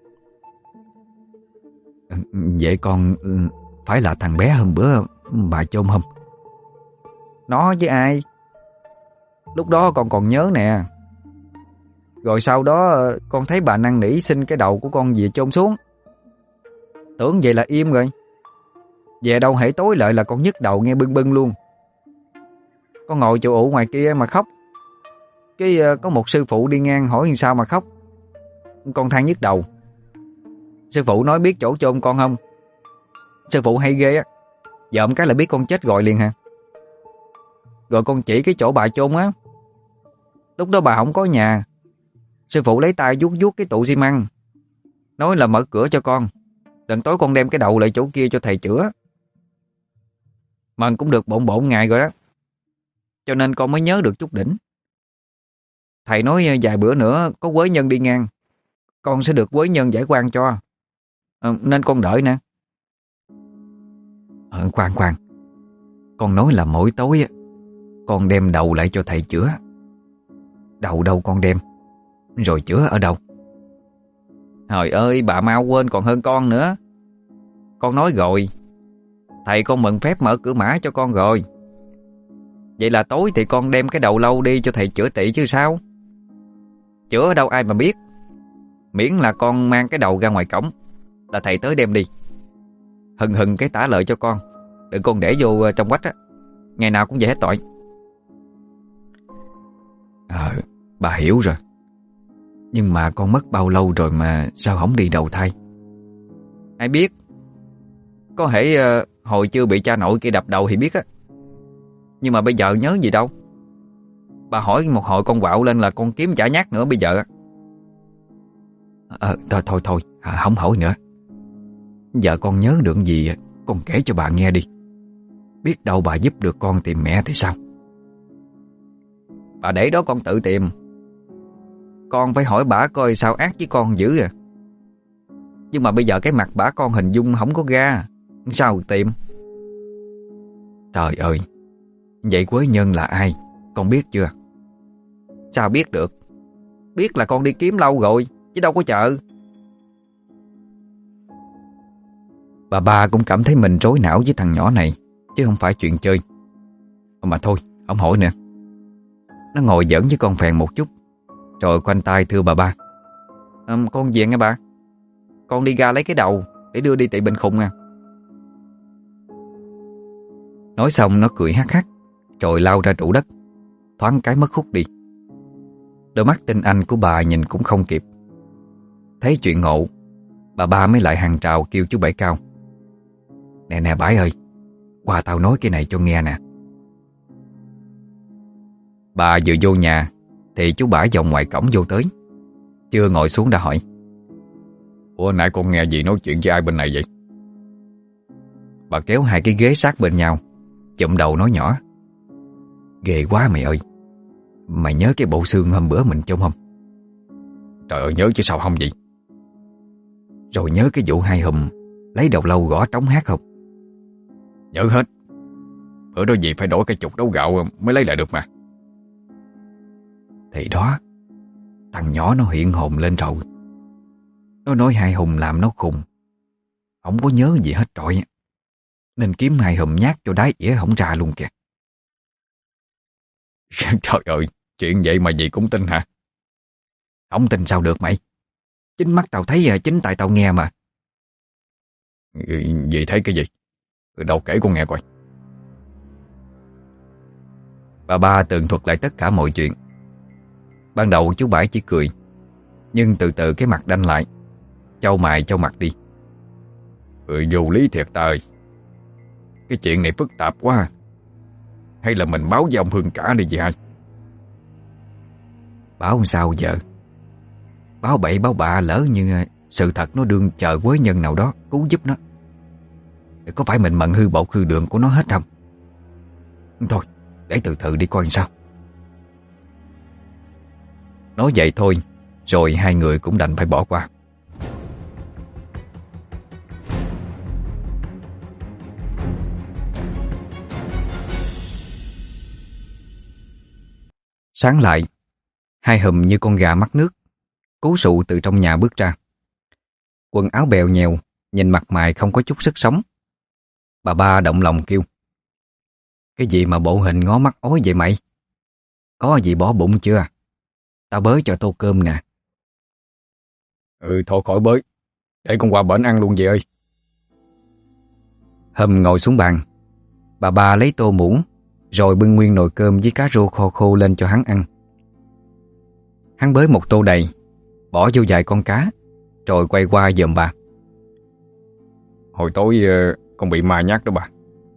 Vậy con phải là thằng bé hôm bữa bà chôn không? Nó với ai? Lúc đó con còn nhớ nè. Rồi sau đó con thấy bà năn nỉ xin cái đầu của con về chôn xuống. Tưởng vậy là im rồi. Về đâu hễ tối lại là con nhức đầu nghe bưng bưng luôn. Con ngồi chỗ ụ ngoài kia mà khóc. Cái có một sư phụ đi ngang hỏi làm sao mà khóc. Con than nhức đầu. Sư phụ nói biết chỗ chôn con không? Sư phụ hay ghê á. Dợm cái là biết con chết gọi liền hả? Rồi con chỉ cái chỗ bà chôn á. Lúc đó bà không có nhà. Sư phụ lấy tay vuốt vuốt cái tụ xi măng, nói là mở cửa cho con, lần tối con đem cái đầu lại chỗ kia cho thầy chữa. Mà cũng được bộn bộn ngày rồi đó, cho nên con mới nhớ được chút đỉnh. Thầy nói vài bữa nữa có quế nhân đi ngang, con sẽ được quế nhân giải quan cho. Ờ, nên con đợi nè. Ờ, khoan khoan, con nói là mỗi tối á, con đem đầu lại cho thầy chữa. Đầu đâu con đem, rồi chữa ở đâu? Trời ơi, bà mau quên còn hơn con nữa. Con nói rồi, thầy con mượn phép mở cửa mã cho con rồi. Vậy là tối thì con đem cái đầu lâu đi cho thầy chữa tỵ chứ sao. Chữa ở đâu ai mà biết, miễn là con mang cái đầu ra ngoài cổng là thầy tới đem đi. Hừng hừng cái tả lợi cho con, đừng con để vô trong quách á, ngày nào cũng vậy hết tội. Ờ, bà hiểu rồi. Nhưng mà con mất bao lâu rồi mà sao không đi đầu thai? Ai biết. Có thể uh, hồi chưa bị cha nội kia đập đầu thì biết á. Nhưng mà bây giờ nhớ gì đâu. Bà hỏi một hồi con quạo lên là con kiếm chả nhát nữa bây giờ á. Ờ, thôi thôi thôi, à, không hỏi nữa. Giờ con nhớ được gì con kể cho bà nghe đi. Biết đâu bà giúp được con tìm mẹ thì sao? Bà để đó con tự tìm. Con phải hỏi bả coi sao ác với con dữ à. Nhưng mà bây giờ cái mặt bả con hình dung không có ra, sao tìm? Trời ơi, vậy quế nhân là ai con biết chưa? Sao biết được? Biết là con đi kiếm lâu rồi, chứ đâu có chờ. Bà ba cũng cảm thấy mình rối não với thằng nhỏ này, chứ không phải chuyện chơi. Mà thôi, không hỏi nữa. Nó ngồi giỡn với con phèn một chút, rồi quanh tay thưa bà ba. À, con về nghe bà. Con đi ra lấy cái đầu để đưa đi tị bệnh khùng nha. Nói xong nó cười hắc hắc, rồi lao ra trụ đất, thoáng cái mất hút đi. Đôi mắt tinh anh của bà nhìn cũng không kịp. Thấy chuyện ngộ, bà ba mới lại hàng trào kêu chú Bảy Cao. Nè nè Bãi ơi, qua tao nói cái này cho nghe nè. Bà vừa vô nhà thì chú Bãi vòng ngoài cổng vô tới. Chưa ngồi xuống đã hỏi. Ủa nãy con nghe gì nói chuyện với ai bên này vậy? Bà kéo hai cái ghế sát bên nhau, chụm đầu nói nhỏ. Ghê quá mày ơi. Mày nhớ cái bộ xương hôm bữa mình trông không? Trời ơi nhớ chứ sao không vậy? Rồi nhớ cái vụ hai hùm lấy đầu lâu gõ trống hát không? Nhớ hết. Bữa đó gì phải đổi cái chục đấu gạo mới lấy lại được mà. Thì đó, thằng nhỏ nó hiện hồn lên rồi. Nó nói hai hùng làm nó khùng, không có nhớ gì hết trọi, nên kiếm hai hùm nhát cho đái ỉa không ra luôn kìa. Trời ơi, chuyện vậy mà gì cũng tin hả? Không tin sao được mày. Chính mắt tao thấy, chính tại tao nghe mà. Gì thấy cái gì? Đâu kể con nghe coi. Bà ba tường thuật lại tất cả mọi chuyện. Ban đầu chú Bãi chỉ cười, nhưng từ từ cái mặt đanh lại, chau mày chau mặt đi. Ừ, vô lý thiệt ta ơi. Cái chuyện này phức tạp quá. Hay là mình báo với ông Hương cả đi gì hai? Báo sao giờ? Báo bậy báo bạ lỡ như sự thật nó đương chờ quế nhân nào đó cứu giúp nó. Có phải mình mận hư bột hư đường của nó hết không? Thôi, để từ từ đi coi sao. Nói vậy thôi, rồi hai người cũng đành phải bỏ qua. Sáng lại, hai hùm như con gà mắc nước, cú sụ từ trong nhà bước ra. Quần áo bèo nhèo, nhìn mặt mày không có chút sức sống. Bà ba động lòng kêu. Cái gì mà bộ hình ngó mắt ối vậy mày? Có gì bỏ bụng chưa? Tao bới cho tô cơm nè. Ừ thôi khỏi bới, để con qua bển ăn luôn vậy ơi. Hùm ngồi xuống bàn. Bà ba lấy tô muỗng, rồi bưng nguyên nồi cơm với cá rô kho khô lên cho hắn ăn. Hắn bới một tô đầy, bỏ vô vài con cá, rồi quay qua giùm bà. Hồi tối con bị ma nhát đó bà.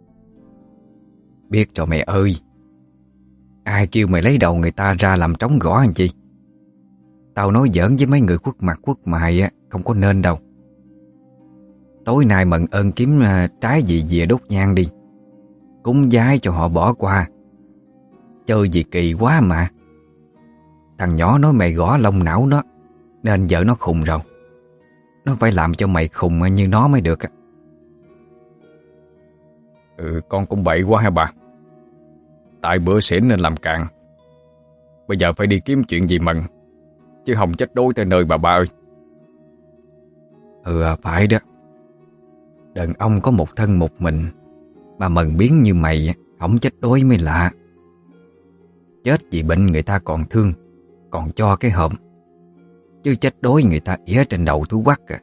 Biết rồi mẹ ơi. Ai kêu mày lấy đầu người ta ra làm trống gõ anh chi? Tao nói giỡn với mấy người quất mặt quất mày á, không có nên đâu. Tối nay mận ơn kiếm trái gì về đốt nhang đi, cúng vái cho họ bỏ qua. Chơi gì kỳ quá mà. Thằng nhỏ nói mày gõ lông não nó, nên vợ nó khùng rồi. Nó phải làm cho mày khùng như nó mới được. Ừ, con cũng bậy quá hả bà? Tại bữa xỉn nên làm cạn. Bây giờ phải đi kiếm chuyện gì mần, chứ không chết đói tới nơi bà ba ơi. Ừ phải đó. Đàn ông có một thân một mình, mà mần biến như mày không chết đói mới lạ. Chết vì bệnh người ta còn thương, còn cho cái hòm, chứ chết đói người ta ỉa trên đầu thú quắc à.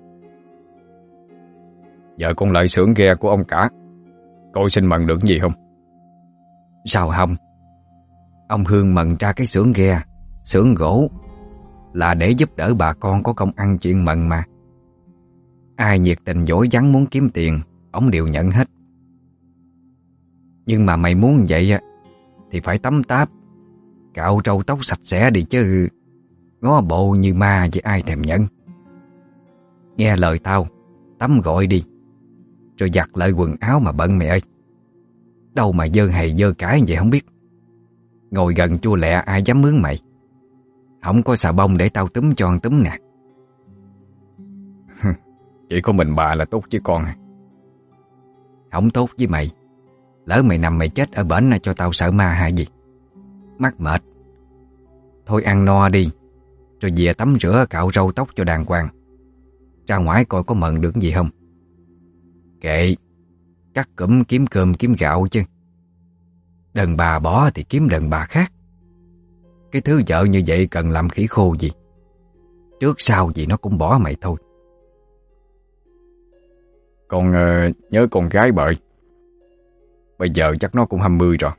Giờ con lại xưởng ghe của ông cả, coi xin mần được gì không? Sao không? Ông Hương mần ra cái xưởng ghe, xưởng gỗ là để giúp đỡ bà con có công ăn chuyện mần mà. Ai nhiệt tình dối vắng muốn kiếm tiền, ông đều nhận hết. Nhưng mà mày muốn vậy á thì phải tắm táp, cạo râu tóc sạch sẽ đi chứ. Ngó bộ như ma chứ ai thèm nhận. Nghe lời tao, tắm gội đi, rồi giặt lại quần áo mà bận mày ơi. Đâu mà dơ hầy dơ cái vậy không biết. Ngồi gần chua lẹ ai dám mướn mày. Không có xà bông để tao túm cho ăn túm nè. Chỉ có mình bà là tốt chứ con. Không tốt với mày. Lỡ mày nằm mày chết ở bển cho tao sợ ma hại gì. Mắc mệt. Thôi ăn no đi, rồi về tắm rửa cạo râu tóc cho đàng hoàng. Ra ngoài coi có mận được gì không. Kệ, cắt cụm kiếm cơm kiếm gạo chứ. Đàn bà bỏ thì kiếm đàn bà khác. Cái thứ vợ như vậy cần làm khỉ khô gì. Trước sau gì nó cũng bỏ mày thôi. Con uh, nhớ con gái bởi. Bây giờ chắc nó cũng hai mươi rồi.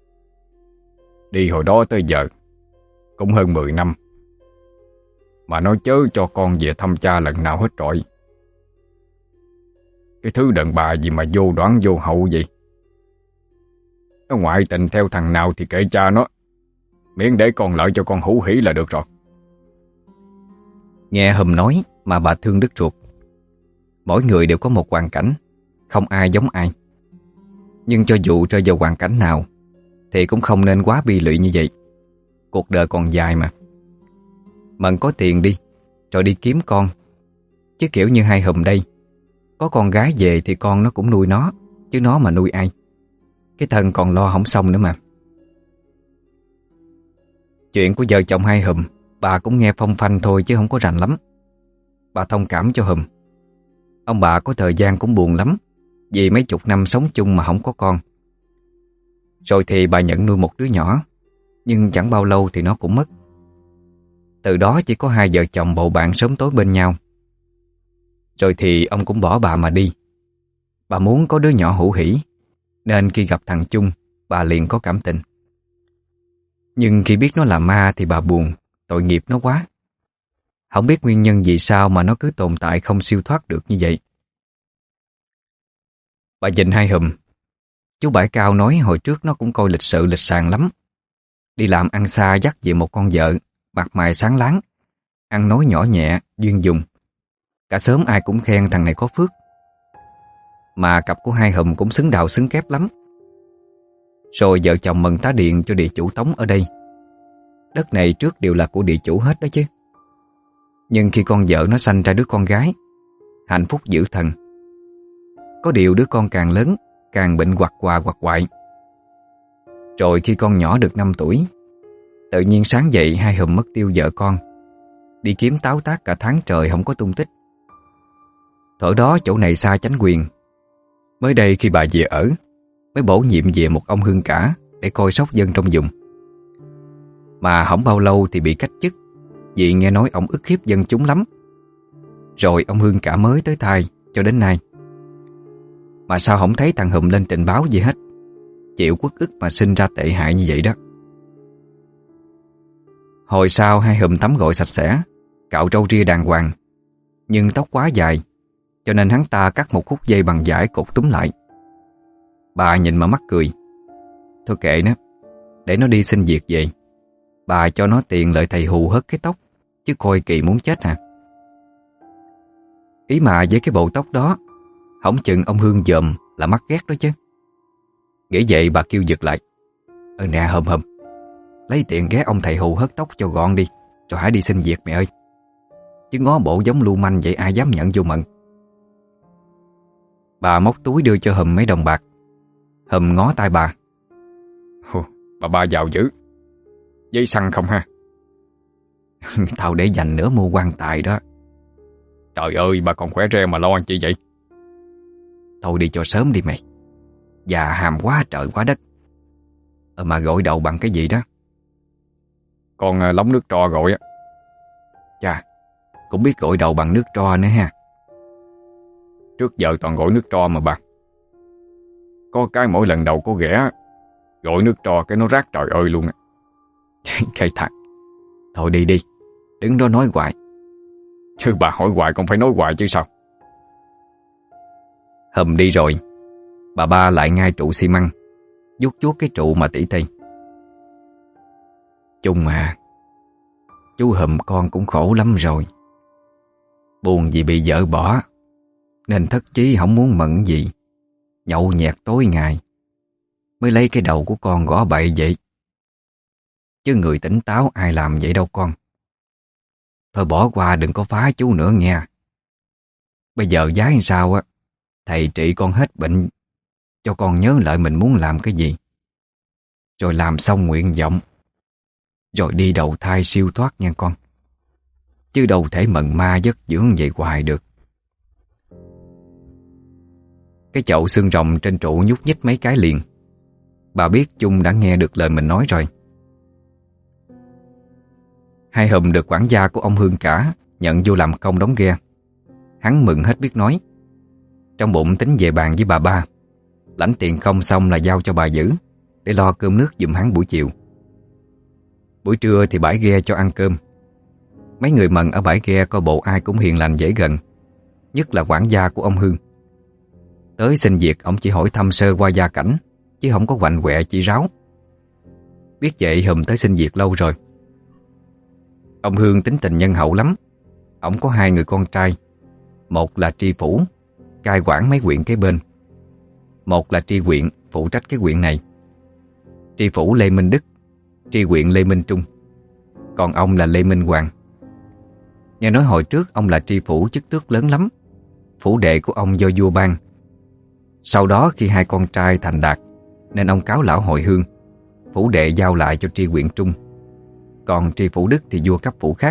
Đi hồi đó tới giờ cũng hơn mười năm, mà nó chớ cho con về thăm cha lần nào hết rồi. Cái thứ đàn bà gì mà vô đoán vô hậu vậy. Nó ngoại tình theo thằng nào thì kệ cha nó, miễn để con lợi cho con hữu hỉ là được rồi. Nghe Hùm nói mà bà thương đứt ruột. Mỗi người đều có một hoàn cảnh, không ai giống ai. Nhưng cho dù rơi vào hoàn cảnh nào thì cũng không nên quá bi lụy như vậy. Cuộc đời còn dài mà. Mận có tiền đi, rồi đi kiếm con. Chứ kiểu như hai Hùm đây, có con gái về thì con nó cũng nuôi nó, chứ nó mà nuôi ai. Cái thân còn lo không xong nữa mà. Chuyện của vợ chồng hai Hùm bà cũng nghe phong phanh thôi chứ không có rành lắm. Bà thông cảm cho Hùm. Ông bà có thời gian cũng buồn lắm, vì mấy chục năm sống chung mà không có con. Rồi thì bà nhận nuôi một đứa nhỏ, nhưng chẳng bao lâu thì nó cũng mất. Từ đó chỉ có hai vợ chồng bầu bạn sớm tối bên nhau. Rồi thì ông cũng bỏ bà mà đi. Bà muốn có đứa nhỏ hữu hỉ, nên khi gặp thằng Chung, bà liền có cảm tình. Nhưng khi biết nó là ma thì bà buồn, tội nghiệp nó quá. Không biết nguyên nhân vì sao mà nó cứ tồn tại không siêu thoát được như vậy. Bà nhìn hai Hùm. Chú Bãi Cao nói hồi trước nó cũng coi lịch sự lịch sàng lắm. Đi làm ăn xa dắt về một con vợ, mặt mày sáng láng, ăn nói nhỏ nhẹ, duyên dùng. Cả xóm ai cũng khen thằng này có phước. Mà cặp của hai Hùm cũng xứng đạo xứng kép lắm. Rồi vợ chồng mừng tá điện cho địa chủ Tống ở đây. Đất này trước đều là của địa chủ hết đó chứ. Nhưng khi con vợ nó sanh ra đứa con gái, hạnh phúc dữ thần. Có điều đứa con càng lớn, càng bệnh quặt quà quặt quại. Rồi khi con nhỏ được năm tuổi, tự nhiên sáng dậy hai Hùm mất tiêu vợ con. Đi kiếm táo tác cả tháng trời không có tung tích. Thuở đó chỗ này xa chánh quyền. Mới đây khi bà về ở, mới bổ nhiệm về một ông Hương cả để coi sóc dân trong vùng. Mà không bao lâu thì bị cách chức, vì nghe nói ông ức hiếp dân chúng lắm. Rồi ông Hương cả mới tới thay cho đến nay. Mà sao không thấy thằng Hùm lên trình báo gì hết. Chịu quất ức mà sinh ra tệ hại như vậy đó. Hồi sau hai Hùm tắm gội sạch sẽ, cạo râu ria đàng hoàng. Nhưng tóc quá dài, cho nên hắn ta cắt một khúc dây bằng vải cột túm lại. Bà nhìn mà mắc cười. Thôi kệ nó, để nó đi xin việc về. Bà cho nó tiền lợi thầy hù hớt cái tóc, chứ coi kỳ muốn chết hả. Ý mà với cái bộ tóc đó, hổng chừng ông Hương dòm là mắc ghét đó chứ. Nghĩ vậy bà kêu giật lại. Ờ nè Hùm Hùm, Lấy tiền ghé ông thầy hù hớt tóc cho gọn đi, rồi hãy đi xin việc mẹ ơi. Chứ ngó bộ giống lưu manh vậy ai dám nhận vô mận. Bà móc túi đưa cho Hùm mấy đồng bạc. Hùm ngó tay bà. Ồ, bà ba giàu dữ. Giấy xăng không ha? Tao để dành nữa mua quan tài đó. Trời ơi, bà còn khỏe reo mà lo chi vậy? Thôi đi cho sớm đi mày. Già hàm quá trời quá đất. Ờ mà gội đầu bằng cái gì đó? Con uh, lóng nước tro gội á. Chà, cũng biết gội đầu bằng nước tro nữa ha. Trước giờ toàn gội nước tro mà bà. Có cái mỗi lần đầu có ghẻ gội nước tro cái nó rác trời ơi luôn á. Cây thật. Thôi đi đi, đứng đó nói hoài. Chứ bà hỏi hoài con phải nói hoài chứ sao. Hùm đi rồi, bà ba lại ngay trụ xi măng, vuốt vuốt cái trụ mà tỉ tê. Chung à, chú Hùm con cũng khổ lắm rồi. Buồn vì bị vợ bỏ, nên thất chí không muốn mận gì, nhậu nhẹt tối ngày, mới lấy cái đầu của con gõ bậy vậy. Chứ người tỉnh táo ai làm vậy đâu con. Thôi bỏ qua đừng có phá chú nữa nghe. Bây giờ giá làm sao á, thầy trị con hết bệnh, cho con nhớ lại mình muốn làm cái gì, rồi làm xong nguyện vọng, rồi đi đầu thai siêu thoát nha con. Chứ đâu thể mần ma giấc dưỡng vậy hoài được. Cái chậu xương rồng trên trụ nhúc nhích mấy cái liền. Bà biết Chung đã nghe được lời mình nói rồi. Hai Hùm được quản gia của ông Hương cả nhận vô làm công đóng ghe. Hắn mừng hết biết nói. Trong bụng tính về bàn với bà ba, lãnh tiền không xong là giao cho bà giữ, để lo cơm nước giùm hắn buổi chiều. Buổi trưa thì bãi ghe cho ăn cơm. Mấy người mần ở bãi ghe coi bộ ai cũng hiền lành dễ gần, nhất là quản gia của ông Hương. Tới xin việc ông chỉ hỏi thăm sơ qua gia cảnh, chứ không có quạnh quẹ chỉ ráo. Biết vậy Hùm tới xin việc lâu rồi. Ông Hương tính tình nhân hậu lắm. Ông có hai người con trai. Một là tri phủ, cai quản mấy huyện kế bên. Một là tri huyện, phụ trách cái huyện này. Tri phủ Lê Minh Đức, tri huyện Lê Minh Trung. Còn ông là Lê Minh Hoàng. Nghe nói hồi trước ông là tri phủ chức tước lớn lắm, phủ đệ của ông do vua ban. Sau đó khi hai con trai thành đạt, nên ông cáo lão hồi hương, phủ đệ giao lại cho tri huyện Trung. Còn tri phủ Đức thì vua cấp phủ khác.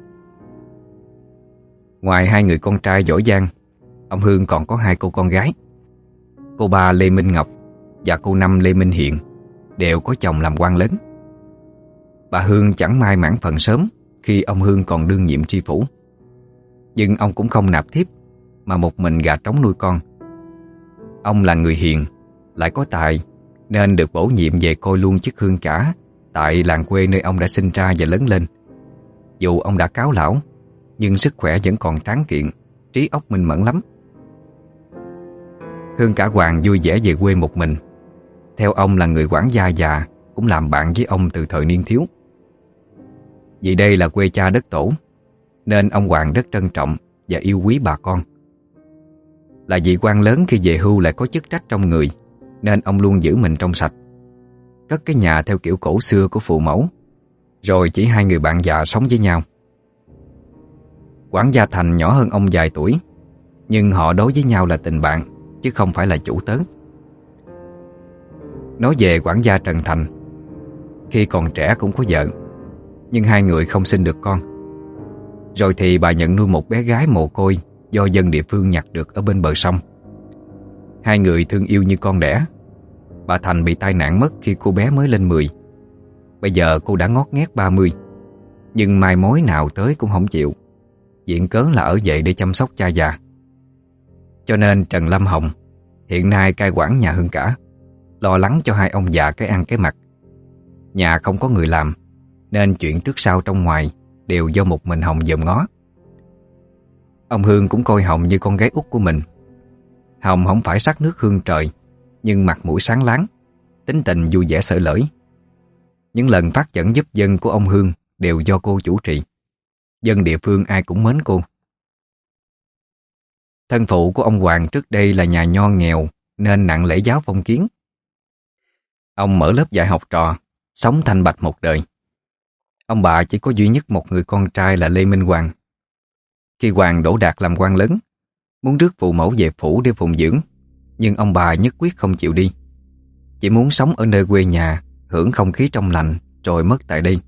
Ngoài hai người con trai giỏi giang, ông Hương còn có hai cô con gái. Cô ba Lê Minh Ngọc và cô năm Lê Minh Hiện đều có chồng làm quan lớn. Bà Hương chẳng may mãn phần sớm khi ông Hương còn đương nhiệm tri phủ. Nhưng ông cũng không nạp thiếp, mà một mình gà trống nuôi con. Ông là người hiền, lại có tài, nên được bổ nhiệm về coi luôn chức hương cả tại làng quê nơi ông đã sinh ra và lớn lên. Dù ông đã cáo lão, nhưng sức khỏe vẫn còn tráng kiện, trí óc minh mẫn lắm. Hương cả Hoàng vui vẻ về quê một mình. Theo ông là người quản gia già, cũng làm bạn với ông từ thời niên thiếu. Vì đây là quê cha đất tổ, nên ông Hoàng rất trân trọng và yêu quý bà con. Là vị quan lớn khi về hưu lại có chức trách trong người, nên ông luôn giữ mình trong sạch. Cất cái nhà theo kiểu cổ xưa của phụ mẫu, rồi chỉ hai người bạn già sống với nhau. Quản gia Thành nhỏ hơn ông vài tuổi, nhưng họ đối với nhau là tình bạn, chứ không phải là chủ tớ. Nói về quản gia Trần Thành, khi còn trẻ cũng có vợ, nhưng hai người không sinh được con. Rồi thì bà nhận nuôi một bé gái mồ côi do dân địa phương nhặt được ở bên bờ sông. Hai người thương yêu như con đẻ. Bà Thành bị tai nạn mất khi cô bé mới lên mười. Bây giờ cô đã ngót nghét ba mươi, nhưng mai mối nào tới cũng không chịu, viện cớ là ở vậy để chăm sóc cha già. Cho nên Trần Lâm Hồng hiện nay cai quản nhà Hương cả, lo lắng cho hai ông già cái ăn cái mặc. Nhà không có người làm, nên chuyện trước sau trong ngoài đều do một mình Hồng dòm ngó. Ông Hương cũng coi Hồng như con gái út của mình. Hồng không phải sắc nước hương trời, nhưng mặt mũi sáng láng, tính tình vui vẻ xởi lởi. Những lần phát dẫn giúp dân của ông Hương đều do cô chủ trì. Dân địa phương ai cũng mến cô. Thân phụ của ông Hoàng trước đây là nhà nho nghèo, nên nặng lễ giáo phong kiến. Ông mở lớp dạy học trò, sống thanh bạch một đời. Ông bà chỉ có duy nhất một người con trai là Lê Minh Hoàng. Khi Hoàng đỗ đạt làm quan lớn, muốn rước phụ mẫu về phủ để phụng dưỡng, nhưng ông bà nhất quyết không chịu đi, chỉ muốn sống ở nơi quê nhà, hưởng không khí trong lành rồi mất tại đây.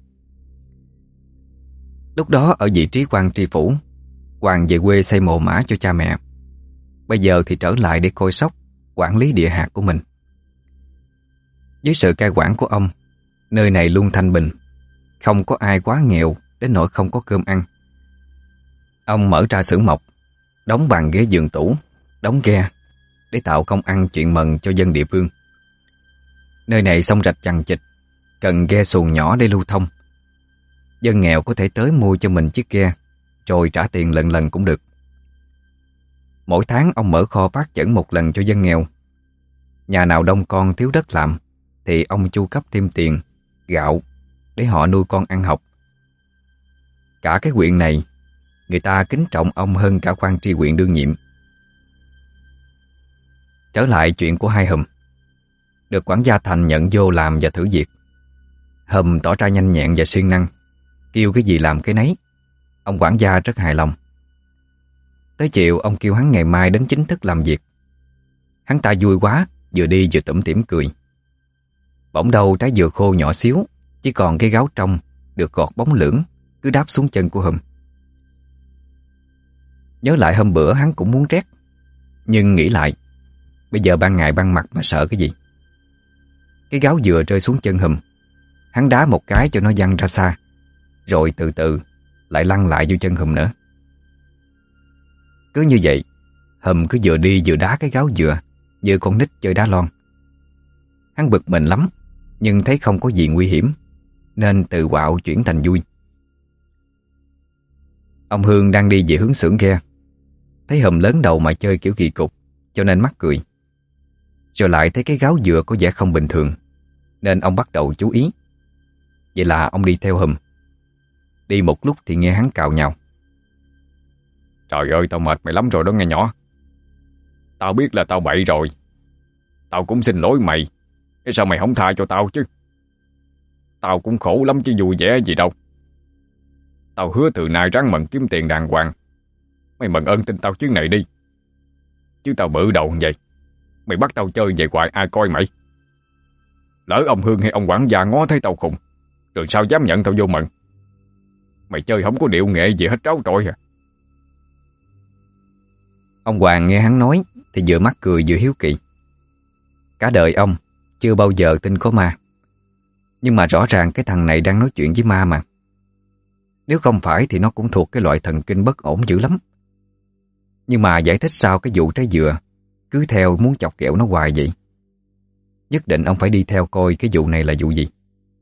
Lúc đó ở vị trí quan tri phủ, Hoàng về quê xây mồ mả cho cha mẹ. Bây giờ thì trở lại để coi sóc, quản lý địa hạt của mình. Dưới sự cai quản của ông, nơi này luôn thanh bình, không có ai quá nghèo đến nỗi không có cơm ăn. Ông mở ra xưởng mộc, đóng bàn ghế giường tủ, đóng ghe để tạo công ăn chuyện mần cho dân địa phương. Nơi này sông rạch chằng chịt, cần ghe xuồng nhỏ để lưu thông. Dân nghèo có thể tới mua cho mình chiếc ghe, rồi trả tiền lần lần cũng được. Mỗi tháng ông mở kho phát chẩn một lần cho dân nghèo. Nhà nào đông con thiếu đất làm thì ông chu cấp thêm tiền, gạo để họ nuôi con ăn học. Cả cái huyện này, người ta kính trọng ông hơn cả quan tri huyện đương nhiệm. Trở lại chuyện của hai Hùm. Được quản gia Thành nhận vô làm và thử việc. Hùm tỏ ra nhanh nhẹn và siêng năng, kêu cái gì làm cái nấy. Ông quản gia rất hài lòng. Tới chiều ông kêu hắn ngày mai đến chính thức làm việc. Hắn ta vui quá, vừa đi vừa tủm tỉm cười. Bỗng đâu trái dừa khô nhỏ xíu, chỉ còn cái gáo trong được gọt bóng lưỡng, cứ đáp xuống chân của Hùm. Nhớ lại hôm bữa hắn cũng muốn trét, nhưng nghĩ lại, bây giờ ban ngày ban mặt mà sợ cái gì. Cái gáo dừa rơi xuống chân Hùm, hắn đá một cái cho nó văng ra xa, rồi từ từ lại lăn lại vô chân Hùm nữa. Cứ như vậy, Hùm cứ vừa đi vừa đá cái gáo dừa như con nít chơi đá lon. Hắn bực mình lắm, nhưng thấy không có gì nguy hiểm, nên từ quạo chuyển thành vui. Ông Hương đang đi về hướng xưởng ghe, thấy Hùm lớn đầu mà chơi kiểu kỳ cục, cho nên mắc cười. Rồi lại thấy cái gáo dừa có vẻ không bình thường, nên ông bắt đầu chú ý. Vậy là ông đi theo Hùm. Đi một lúc thì nghe hắn cào nhào: Trời ơi, tao mệt mày lắm rồi đó nghe nhỏ. Tao biết là tao bậy rồi, tao cũng xin lỗi mày. Cái sao mày không tha cho tao chứ? Tao cũng khổ lắm chứ vui vẻ gì đâu. Tao hứa từ nay ráng mần kiếm tiền đàng hoàng. Mày mần ơn tin tao chuyến này đi. Chứ tao bự đầu như vậy, mày bắt tao chơi vậy hoài ai coi mày? Lỡ ông Hương hay ông quản gia ngó thấy tao khùng, rồi sao dám nhận tao vô mần? Mày chơi không có điệu nghệ gì hết tráo trội à? Ông Hoàng nghe hắn nói thì vừa mắc cười vừa hiếu kỳ. Cả đời ông chưa bao giờ tin có ma, nhưng mà rõ ràng cái thằng này đang nói chuyện với ma mà. Nếu không phải thì nó cũng thuộc cái loại thần kinh bất ổn dữ lắm. Nhưng mà giải thích sao cái vụ trái dừa cứ theo muốn chọc ghẹo nó hoài vậy? Nhất định ông phải đi theo coi cái vụ này là vụ gì.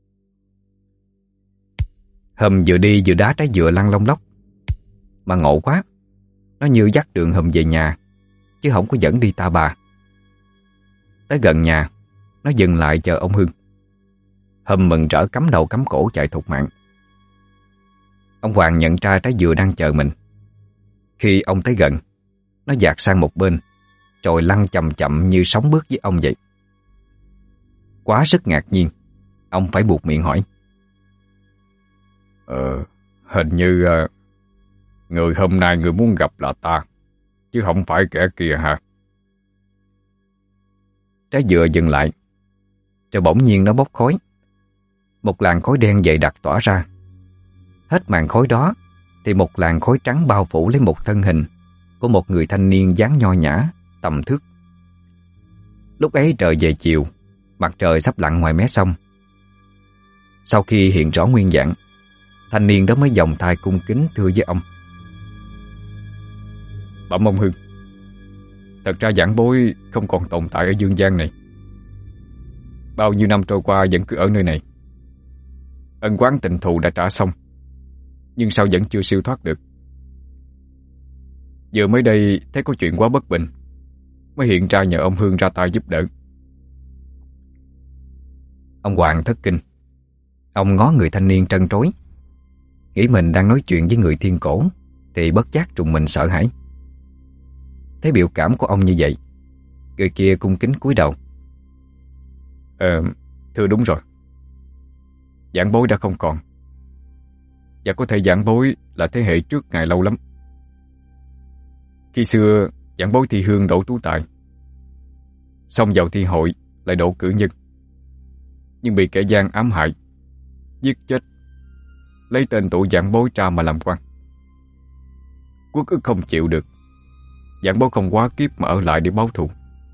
Hùm vừa đi vừa đá trái dừa lăn lông lóc. Mà ngộ quá, nó như dắt đường Hùm về nhà, chứ không có dẫn đi Ta Bà. Tới gần nhà, nó dừng lại chờ ông Hương. Hùm mừng rỡ cắm đầu cắm cổ chạy thục mạng. Ông Hoàng nhận ra trái dừa đang chờ mình. Khi ông tới gần, nó dạt sang một bên, rồi lăn chậm chậm như sóng bước với ông vậy. Quá sức ngạc nhiên, ông phải buột miệng hỏi: Ờ, hình như uh, người hôm nay người muốn gặp là ta, chứ không phải kẻ kia hả? Trái dừa dừng lại, rồi bỗng nhiên nó bốc khói. Một làn khói đen dày đặc tỏa ra. Hết màn khói đó thì một làn khói trắng bao phủ lấy một thân hình của một người thanh niên dáng nho nhã, tầm thước. Lúc ấy trời về chiều, mặt trời sắp lặn ngoài mé sông. Sau khi hiện rõ nguyên dạng, thanh niên đó mới vòng tay cung kính thưa với ông: Bẩm ông Hưng, thật ra giảng bối không còn tồn tại ở dương gian này. Bao nhiêu năm trôi qua vẫn cứ ở nơi này. Ân oán tình thù đã trả xong, nhưng sao vẫn chưa siêu thoát được. Vừa mới đây thấy có chuyện quá bất bình, mới hiện ra nhờ ông Hương ra tay giúp đỡ. Ông Hoàng thất kinh. Ông ngó người thanh niên trân trối, nghĩ mình đang nói chuyện với người thiên cổ, thì bất giác trùng mình sợ hãi. Thấy biểu cảm của ông như vậy, người kia cung kính cúi đầu: Ờ, thưa đúng rồi. Giảng bối đã không còn, và có thể giảng bối là thế hệ trước ngài lâu lắm. Khi xưa giảng bối thi hương đỗ tú tài, xong vào thi hội lại đỗ cử nhân, nhưng bị kẻ gian ám hại, giết chết, lấy tên tuổi giảng bối ra mà làm quan. Quốc ức không chịu được, giảng bối không quá kiếp mà ở lại để báo thù.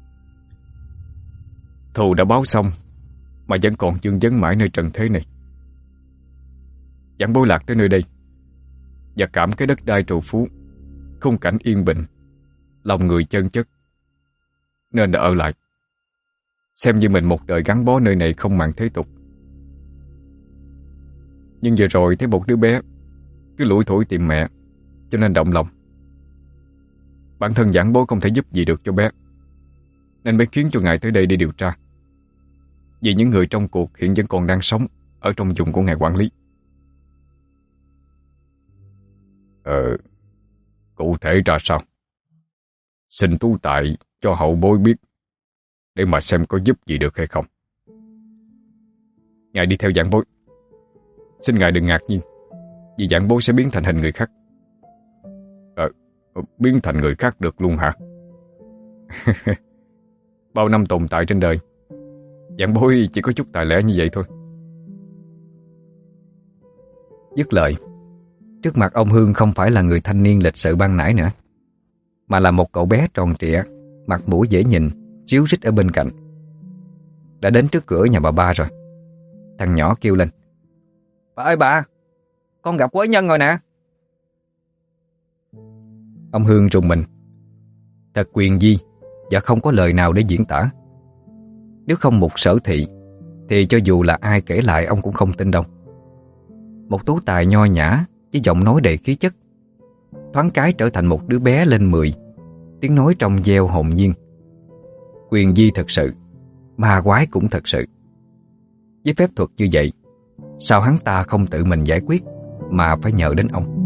Thù đã báo xong mà vẫn còn vương vấn mãi nơi trần thế này. Giảng bối lạc tới nơi đây và cảm cái đất đai trù phú, khung cảnh yên bình, lòng người chân chất, nên đã ở lại, xem như mình một đời gắn bó nơi này không màng thế tục. Nhưng vừa rồi thấy một đứa bé cứ lủi thủi tìm mẹ, cho nên động lòng. Bản thân giảng bối không thể giúp gì được cho bé, nên mới khiến cho ngài tới đây để điều tra. Vì những người trong cuộc hiện vẫn còn đang sống ở trong vùng của ngài quản lý. Ờ, cụ thể ra sao? Xin tú tài cho hậu bối biết, để mà xem có giúp gì được hay không. Ngài đi theo giảng bối, xin ngài đừng ngạc nhiên, vì giảng bối sẽ biến thành hình người khác. Ờ, biến thành người khác được luôn hả? Bao năm tồn tại trên đời, giảng bối chỉ có chút tài lẻ như vậy thôi. Dứt lời, trước mặt ông Hương không phải là người thanh niên lịch sự ban nãy nữa, mà là một cậu bé tròn trịa, mặt mũi dễ nhìn, ríu rít ở bên cạnh. Đã đến trước cửa nhà bà ba rồi. Thằng nhỏ kêu lên: "Bà ơi bà, con gặp quái nhân rồi nè." Ông Hương rùng mình. Thật quyền di và không có lời nào để diễn tả. Nếu không Mục Sở Thị thì cho dù là ai kể lại ông cũng không tin đâu. Một tú tài nho nhã với giọng nói đầy khí chất, thoáng cái trở thành một đứa bé lên mười, tiếng nói trong veo hồn nhiên. Quyền di thật sự, ma quái cũng thật sự. Với phép thuật như vậy, sao hắn ta không tự mình giải quyết mà phải nhờ đến ông?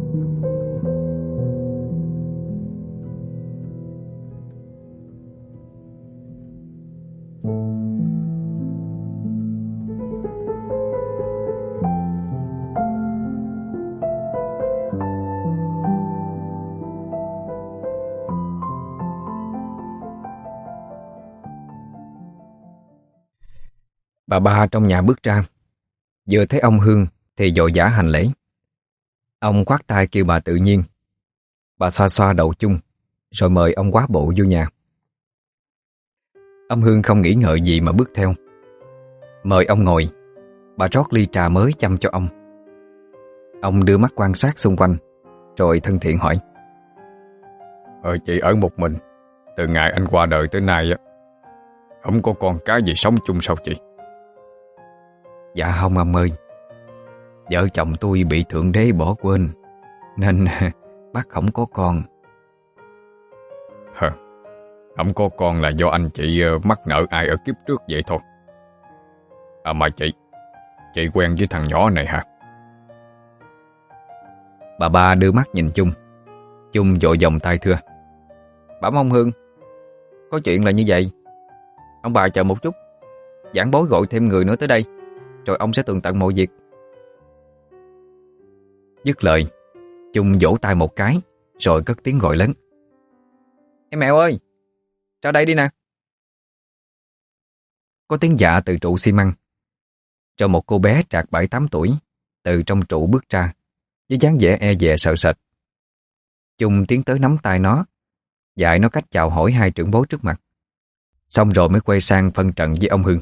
Bà ba trong nhà bước ra, vừa thấy ông Hương thì vội vã hành lễ. Ông khoát tay kêu bà tự nhiên. Bà xoa xoa đầu chung, rồi mời ông quá bộ vô nhà. Ông Hương không nghĩ ngợi gì mà bước theo. Mời ông ngồi, bà rót ly trà mới chăm cho ông. Ông đưa mắt quan sát xung quanh, rồi thân thiện hỏi: Ờ chị ở một mình từ ngày anh qua đời tới nay á, không có con cái gì sống chung sao chị? Dạ không ông ơi, vợ chồng tôi bị Thượng Đế bỏ quên, nên bác không có con. Hờ, không có con là do anh chị mắc nợ ai ở kiếp trước vậy thôi. À mà chị, chị quen với thằng nhỏ này hả? Bà ba đưa mắt nhìn Chung. Chung vội vòng tay thưa: Bẩm ông Hương, có chuyện là như vậy. Ông bà chờ một chút, giảng bối gọi thêm người nữa tới đây, rồi ông sẽ tường tận mọi việc. Dứt lời, Chung vỗ tay một cái, rồi cất tiếng gọi lớn: Em mèo ơi, ra đây đi nè. Có tiếng dạ từ trụ xi măng. Cho một cô bé trạc bảy tám tuổi từ trong trụ bước ra, với dáng vẻ e dè sợ sệt. Chung tiến tới nắm tay nó, dạy nó cách chào hỏi hai trưởng bối trước mặt. Xong rồi mới quay sang phân trận với ông Hương.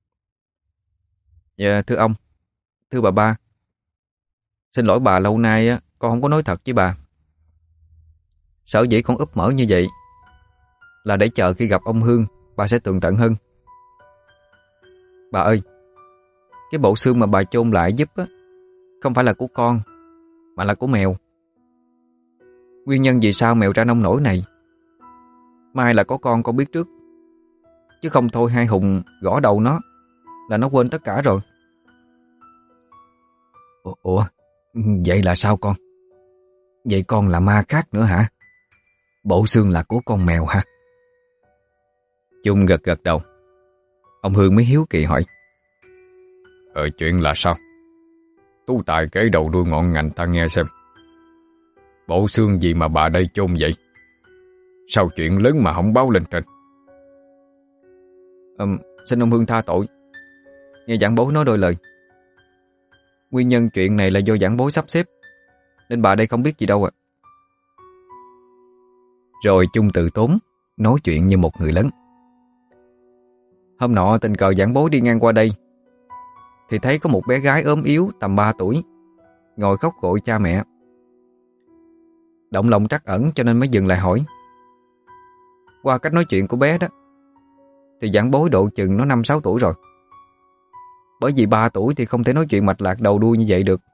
Dạ thưa ông, thưa bà ba, xin lỗi bà, lâu nay á con không có nói thật với bà. Sở dĩ con úp mở như vậy là để chờ khi gặp ông Hương bà sẽ tường tận hơn. Bà ơi, cái bộ xương mà bà chôn lại giúp á, không phải là của con, mà là của mèo. Nguyên nhân vì sao mèo ra nông nổi này, mai là có con con biết trước, chứ không thôi hai hùng gõ đầu nó là nó quên tất cả rồi. Ủa, vậy là sao con? Vậy con là ma khác nữa hả? Bộ xương là của con mèo hả? Chung gật gật đầu. Ông Hương mới hiếu kỳ hỏi: Ờ chuyện là sao? Tú Tài kể đầu đuôi ngọn ngành ta nghe xem. Bộ xương gì mà bà đây chôn vậy? Sao chuyện lớn mà không báo lên trên? um, Xin ông Hương tha tội. Nghe giảng bối nói đôi lời. Nguyên nhân chuyện này là do giảng bối sắp xếp, nên bà đây không biết gì đâu ạ. Rồi Chung từ tốn nói chuyện như một người lớn. Hôm nọ tình cờ giảng bối đi ngang qua đây, thì thấy có một bé gái ốm yếu tầm ba tuổi ngồi khóc gọi cha mẹ. Động lòng trắc ẩn cho nên mới dừng lại hỏi. Qua cách nói chuyện của bé đó, thì giảng bối độ chừng nó năm sáu tuổi rồi. Bởi vì ba tuổi thì không thể nói chuyện mạch lạc đầu đuôi như vậy được.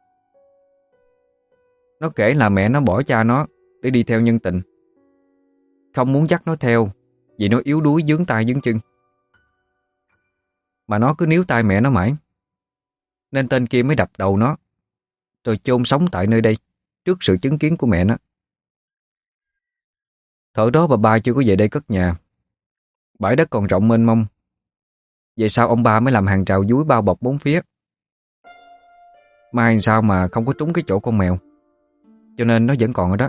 Nó kể là mẹ nó bỏ cha nó để đi theo nhân tình, không muốn dắt nó theo vì nó yếu đuối vướng tay vướng chân. Mà nó cứ níu tay mẹ nó mãi, nên tên kia mới đập đầu nó, rồi chôn sống tại nơi đây trước sự chứng kiến của mẹ nó. Thời đó bà ba chưa có về đây cất nhà, bãi đất còn rộng mênh mông. Vậy sao ông ba mới làm hàng rào dúi bao bọc bốn phía. Mai sao mà không có trúng cái chỗ con mèo, cho nên nó vẫn còn ở đó.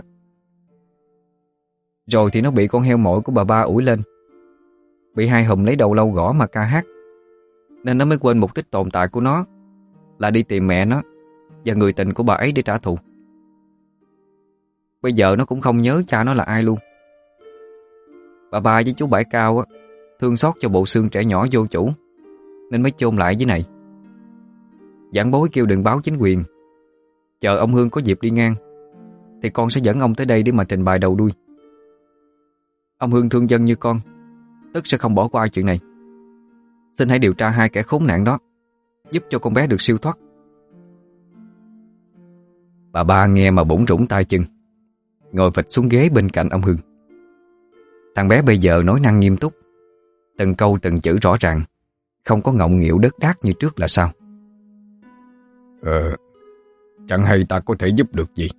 Rồi thì nó bị con heo mội của bà ba ủi lên, bị hai hùm lấy đầu lâu gõ mà ca hát, nên nó mới quên mục đích tồn tại của nó là đi tìm mẹ nó và người tình của bà ấy để trả thù. Bây giờ nó cũng không nhớ cha nó là ai luôn. Bà ba với chú Bãi Cao á, thương xót cho bộ xương trẻ nhỏ vô chủ, nên mới chôn lại dưới này. Giảng bối kêu đừng báo chính quyền, chờ ông Hương có dịp đi ngang thì con sẽ dẫn ông tới đây để mà trình bày đầu đuôi. Ông Hương thương dân như con, tất sẽ không bỏ qua chuyện này. Xin hãy điều tra hai kẻ khốn nạn đó, giúp cho con bé được siêu thoát. Bà ba nghe mà bủn rủn tay chân, ngồi phịch xuống ghế bên cạnh ông Hương. Thằng bé bây giờ nói năng nghiêm túc, từng câu từng chữ rõ ràng, không có ngọng nghịu đớt đát như trước là sao. Ờ, chẳng hay ta có thể giúp được gì.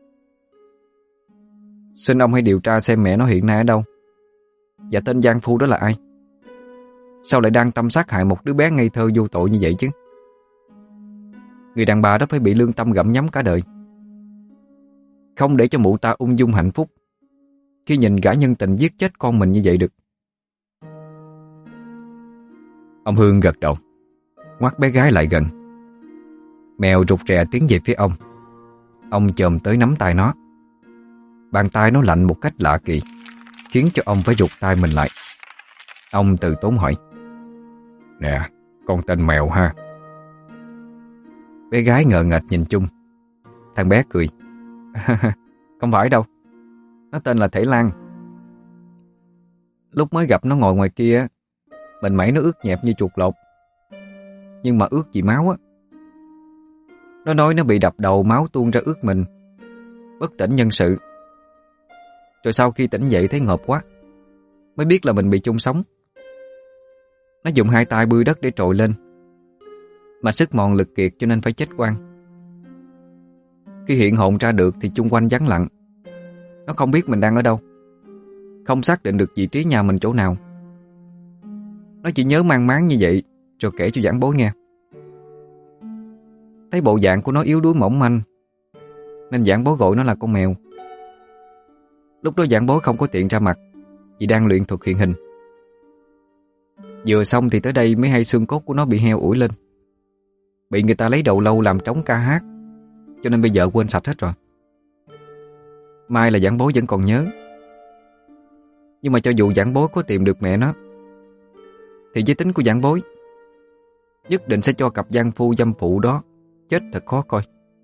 Xin ông hãy điều tra xem mẹ nó hiện nay ở đâu, và tên giang phu đó là ai. Sao lại đang tâm sát hại một đứa bé ngây thơ vô tội như vậy chứ? Người đàn bà đó phải bị lương tâm gặm nhấm cả đời. Không để cho mụ ta ung dung hạnh phúc khi nhìn gã nhân tình giết chết con mình như vậy được. Ông Hương gật đầu, ngoắt bé gái lại gần. Mèo rụt rè tiến về phía ông. Ông chồm tới nắm tay nó. Bàn tay nó lạnh một cách lạ kỳ, khiến cho ông phải rụt tay mình lại. Ông từ tốn hỏi. Nè, con tên mèo ha? Bé gái ngờ nghệch nhìn Chung. Thằng bé cười. Không phải đâu, nó tên là Thể Lan. Lúc mới gặp nó ngồi ngoài kia, mình mẩy nó ướt nhẹp như chuột lột, nhưng mà ướt vì máu á. Nó nói nó bị đập đầu, máu tuôn ra ướt mình, bất tỉnh nhân sự. Rồi sau khi tỉnh dậy thấy ngợp quá, mới biết là mình bị chôn sống. Nó dùng hai tay bươi đất để trồi lên, mà sức mòn lực kiệt cho nên phải chết oan. Khi hiện hồn ra được thì chung quanh vắng lặng. Nó không biết mình đang ở đâu, không xác định được vị trí nhà mình chỗ nào. Nó chỉ nhớ mang máng như vậy, rồi kể cho giảng bối nghe. Thấy bộ dạng của nó yếu đuối mỏng manh, nên giảng bối gọi nó là con mèo. Lúc đó giảng bối không có tiện ra mặt, vì đang luyện thuật hiện hình. Vừa xong thì tới đây mới hay xương cốt của nó bị heo ủi lên, bị người ta lấy đầu lâu làm trống ca hát, cho nên bây giờ quên sạch hết rồi. Mai là giảng bối vẫn còn nhớ. Nhưng mà cho dù giảng bối có tìm được mẹ nó, thì với tính của giảng bối, nhất định sẽ cho cặp giang phu dâm phụ đó chết thật khó coi.